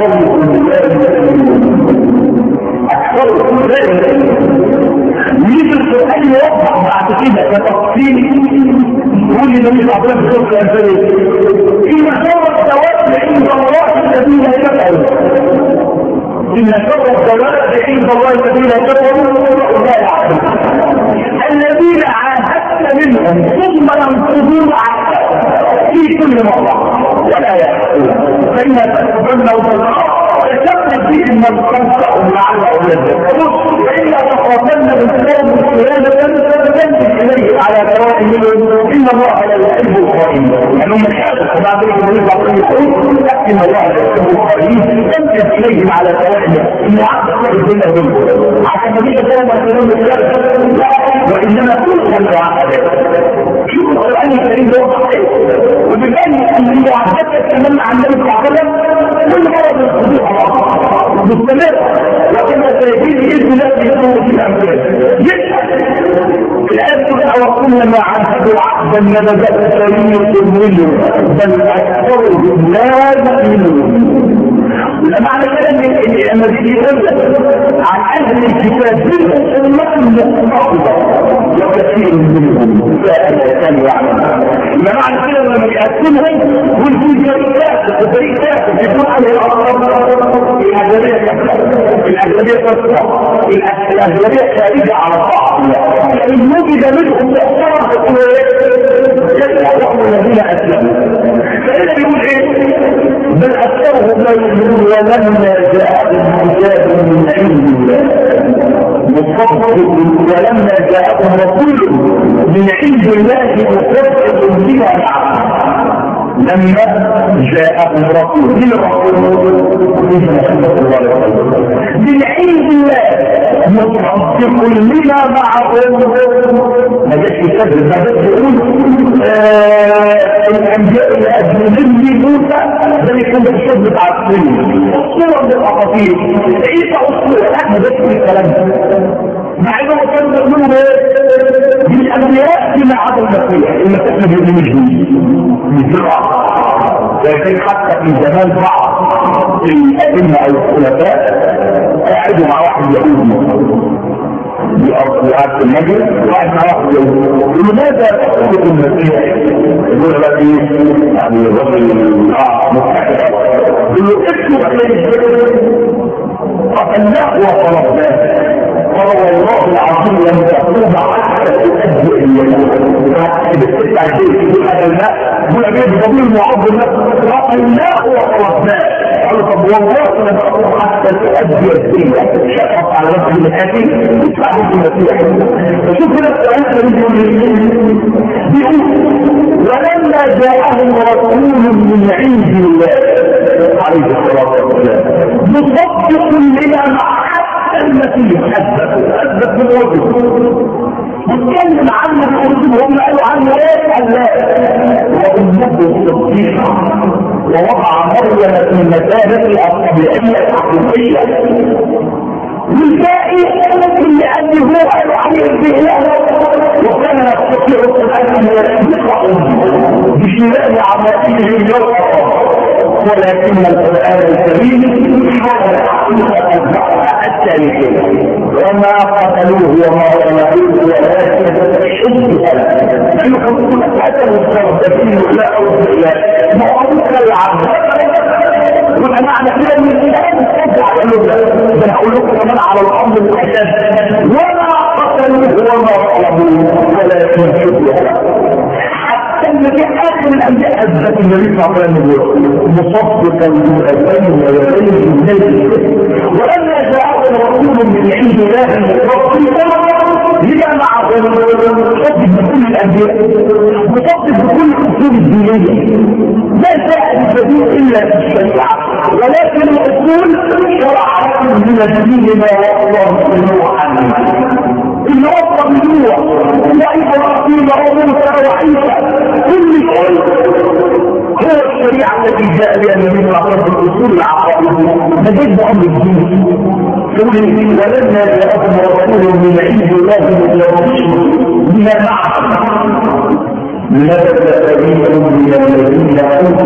Speaker 1: أكثر ذلك. يجب القرآن يوضح بعد كده كتفصيل يقول للنبي صلى الله عليه وسلم في الأنفال إن شر الدواب عند الله الذين كفروا، إن شر الدواب عند الله الذين كفروا لا يعلمون الذين عاهدت منهم ثم ينقضون عهدهم في كل مرة ولا يعلمون فإنها تتبنوا بالحق فشكت فيه من تنفعهم لعلهم يذكرون فإن تخافن من قوم سلالة فتنزل إليه على سواء منهم إن الله لا يحب الخائنين. لأنهم الحادث بعد ذلك النبي صلى الله عليه وسلم إن الله لا يحب الخائنين تنزل إليهم على سواء إنه عبد الدنيا منهم عشان النبي صلى الله عليه وسلم وإنما كل العقبات شوف القرآن الكريم ده صحيح وبالتالي أن المعاهدات كمان عن النبي صلى الله عليه وسلم كل مرة بالخضوع مستمر وكما سيجيب إذن الله يكون في الأمثال يشهد الآن تقول وكلنا ما عهدوا عهدا نبذت فريق منهم بل أكثرهم لا يؤمنون. معنى كده ان المسيح يقول عن اهل الكتاب منهم امه مقتصده وكثير منهم لا يعلمون. يبقى معنى كده لما يقسمهم ويكون فريقات وفريقات يكون عليه الاغلبيه الاغلبيه الاغلبيه تصفى الاغلبيه خارجه على الطاعه ان وجد منهم محترم تكون يتبعهم الذين اسلموا. فإذا بيقول ايه بل اكثرهم لا يؤمنون ولما جاءهم كتاب من عند الله مصدق ولما جاءهم رسول من عند الله مصدق بما معهم لما جاءهم رسول من الرسول من عند الله مصدق لما معهم. ما جاش يكذب ما جاش يقول الانبياء الاجنبي موسى ده يكون بالشرب بتاع الصين الصوره من الاساطير عيسى اسطوره لا ما جاش الكلام ده مع انه كان بيقولوا بالانبياء فيما عدا المسيح المسيح ما بيؤمنش بيه ولكن حتى في زمان بعض الأئمة أو الخلفاء قاعدوا مع واحد يهودي بأرض المجلس، واحد مع واحد يهودي، لماذا تقول المسيح؟ يقول لك ايه؟ يعني الرجل اه مستحيل يقول له اكتب عليه قتلناه وطلبناه. قال والله العظيم لم تقوم حتى تؤدي الينا بالست عشرين يقول قتلناه يقول ابيه بضمير معظم قتلناه وطلبناه. قال طب والله لم تقوم حتى تؤدي الدين شقق على نفسه بالحكي يدفعه في المسيح. فشوف هنا السؤال بيقول ولما جاءهم رسول من عند الله عليه الصلاه والسلام مصدق لما مع حتى المسيح اثبت اثبت من وجهه نتكلم عنه بقلوبهم هم قالوا عنه ايه؟ قال لا وامته صديقه ووضع مريم في المكانه الطبيعيه الحقيقيه والباقي اللي قال هو قالوا عليه البهلاء وكان يستطيع القران ان يقرا بشراء عمائله يرقى ولكن القرآن الكريم حمل حقيقة البحث التاريخية وما قتلوه وما صلبوه ولكن شبه لأنه كنتم قتلوا الصردين لا أوضع إلا معروف العبد وأنا معنى كده من الإنسان ترجع للغة بنقول لكم كمان على الأرض الأساس وما قتلوه وما صلبوه ولكن شبه الذي آخر الأنبياء أثبت النبي صلى الله عليه وسلم مصدقا بأبين ويبين النبي ولما جاءهم رسول من عند الله مصدقا لما معه مصدق بكل الأنبياء مصدق بكل الأصول الدينية لا جاء بجديد إلا في الشريعة ولكن الأصول شرع لكم من الدين ما الله سبحانه عنه إن وصل نوح وإبراهيم وموسى وعيسى كل شيء هو الشريعة التي جاء بها النبي صلى الله عليه وسلم الأصول العقائدية نجد بأمر الدين ولما جاءكم رسول من عند الله مبشر بما معه نبت فريق من الذين اوتوا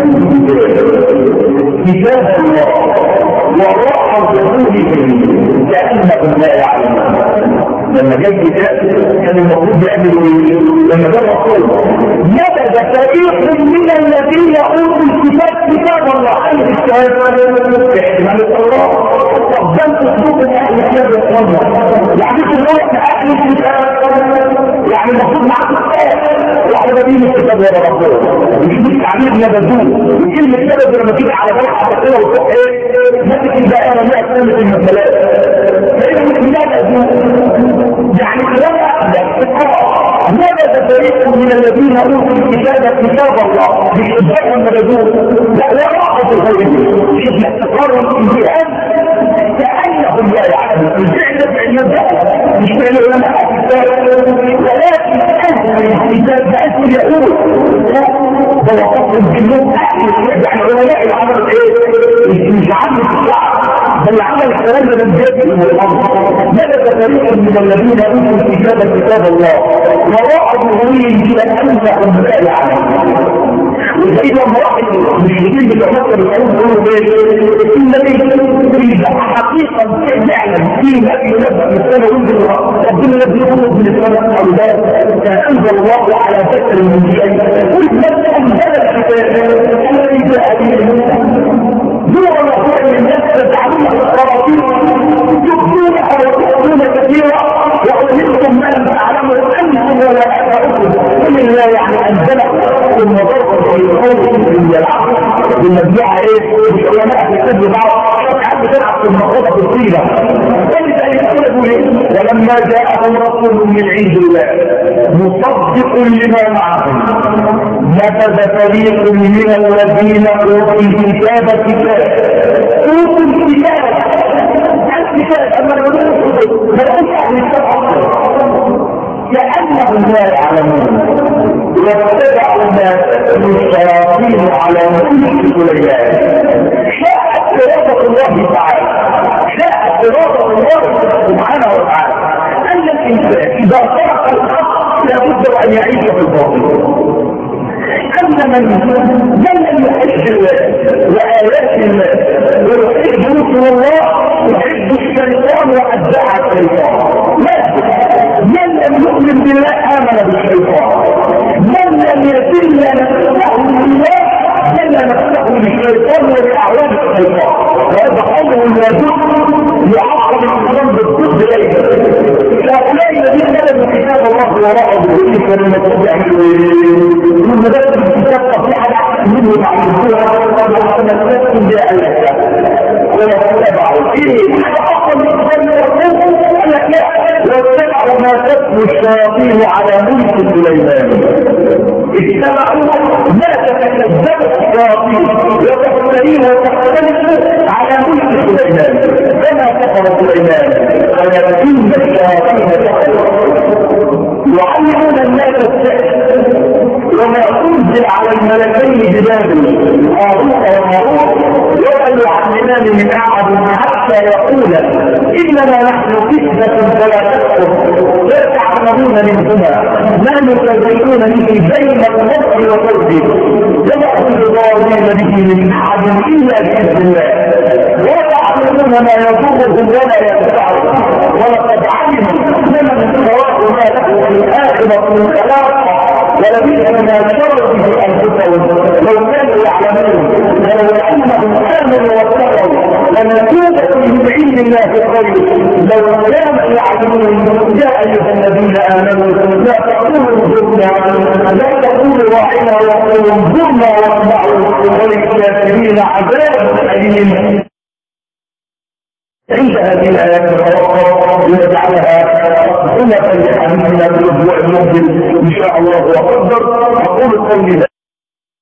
Speaker 1: كتاب الله وراء ظهورهم كأنهم لا يعلمون. لما جاء الكتاب كان المفروض يعملوا ايه؟ لما جاء الرسول نبذ فريق من الذين اوتوا الكتاب كتاب الله اي الكتاب باحتمال التوراه. طب ده اسلوب اهل الكتاب والسنه يعني تروح لاهل الكتاب يعني المفروض معاك الكتاب واحد دين الكتاب ولا رسول مش بالتعبير نبذوه وكلمه نبذ لما تيجي على فرحه كده وتروح ايه؟ ماسك الدائره مئة سنه في المثلات فاذا مش نبذوه يعني لا نبذ فريق من الذين اوتوا الكتاب كتاب الله مش كتاب النبذوه لا لا راحت الغيب مش احتقار الانتهاء كأنهم لا يعلمون الفعل فعل مبدأ مش فعل علماء الكتاب ولكن أهل الكتاب بأسم اليهود ووقفهم بالنوم يعني علماء العمل ايه؟ مش عمل الشعب بل عمل الكلام ده بالجد من الأرض. نبذ فريق من الذين أوتوا الكتاب كتاب الله وراء ظهورهم كأنهم لا يعلمون. وإذا لما واحد المشركين بتوقف الحروب يقولوا ايه؟ النبي حقيقة فعلا في نبي ينبأ من السنة وينزل ربنا نبي يخلص من السنة أولاد فأنزل الله على فتر من شيء قلت نفسه أنزل الكتاب الذي جاء به نور الله من الناس تدعون الخراطيم تبدونها وتؤذون كثيرا وأولئكم ما لم تعلموا أنهم ولا أباؤكم قل الله يعني أنزله ثم ضرب في القول من العقل بالمبيعة ايه؟ العلماء بيكتبوا بعض شرعات بتلعب في المخاطة الطويلة ولذا يقولوا ايه؟ ولما جاءهم رسول من عند الله مصدق لما معهم نبذ فريق من الذين اوتوا الكتاب كتاب اوتوا الكتاب الكتاب اما الرسول فليس اهل الكتاب كأنهم لا يعلمون واتبعوا ما تتلو الشياطين على ملك سليمان شاءت إرادة الله تعالى شاءت إرادة الله سبحانه وتعالى أن الإنسان إذا ترك الحق لابد أن يعيش في الباطل وأن من من لم يحب الله وآيات الله ويحب رسل الله يحب الشيطان وأتباع الشيطان. من لم يؤمن بالله آمن بالشيطان. من لم يذل نفسه بالله ذل نفسه بالشيطان ولأعوان الشيطان. وهذا أمر يجب يعقب الإسلام بالضد إليه. هؤلاء الذين كتبوا كتاب الله وراء ظهورهم كلمة يعملوا من مدرسة الكتاب تصحيح منه معلومات وتمسكوا بآياتها ولا تتبعوا فيه أصل الإسلام يقول لك لا واتبعوا ما تتلو الشياطين على ملك سليمان. اتبعوا ما تتكذب الشياطين وتختلين وتختلف على ملك سليمان كما كفر سليمان ولكن الشياطين كفروا يعلمون الناس السحر وما انزل على الملكين ببابل هاروت وماروت ولا يعلمان من احد حتى يقول انما نحن فتنه فلا تكفر لا تعلمون منهما ما نفرقون به بين المرء وزوجه وما تضارون به من احد الا باذن الله ولا يعلمون ما يضرهم ولا ينفعهم ولقد علموا لمن سواء ما له في الاخره من خلاق ولبئس ما شروا به انفسهم لو كانوا يعلمون ولو انهم امنوا واتقوا لنتوبه من عند الله خير لو كانوا يعلمون. يا ايها الذين امنوا لا تقولوا انظرنا لا تقولوا راعنا وقولوا انظرنا واسمعوا وللكافرين عذاب اليم. عند هذه الآيات الأخرى يجعلها أمة لحديثنا في الأسبوع المقبل إن شاء الله وقدر. أقول قولي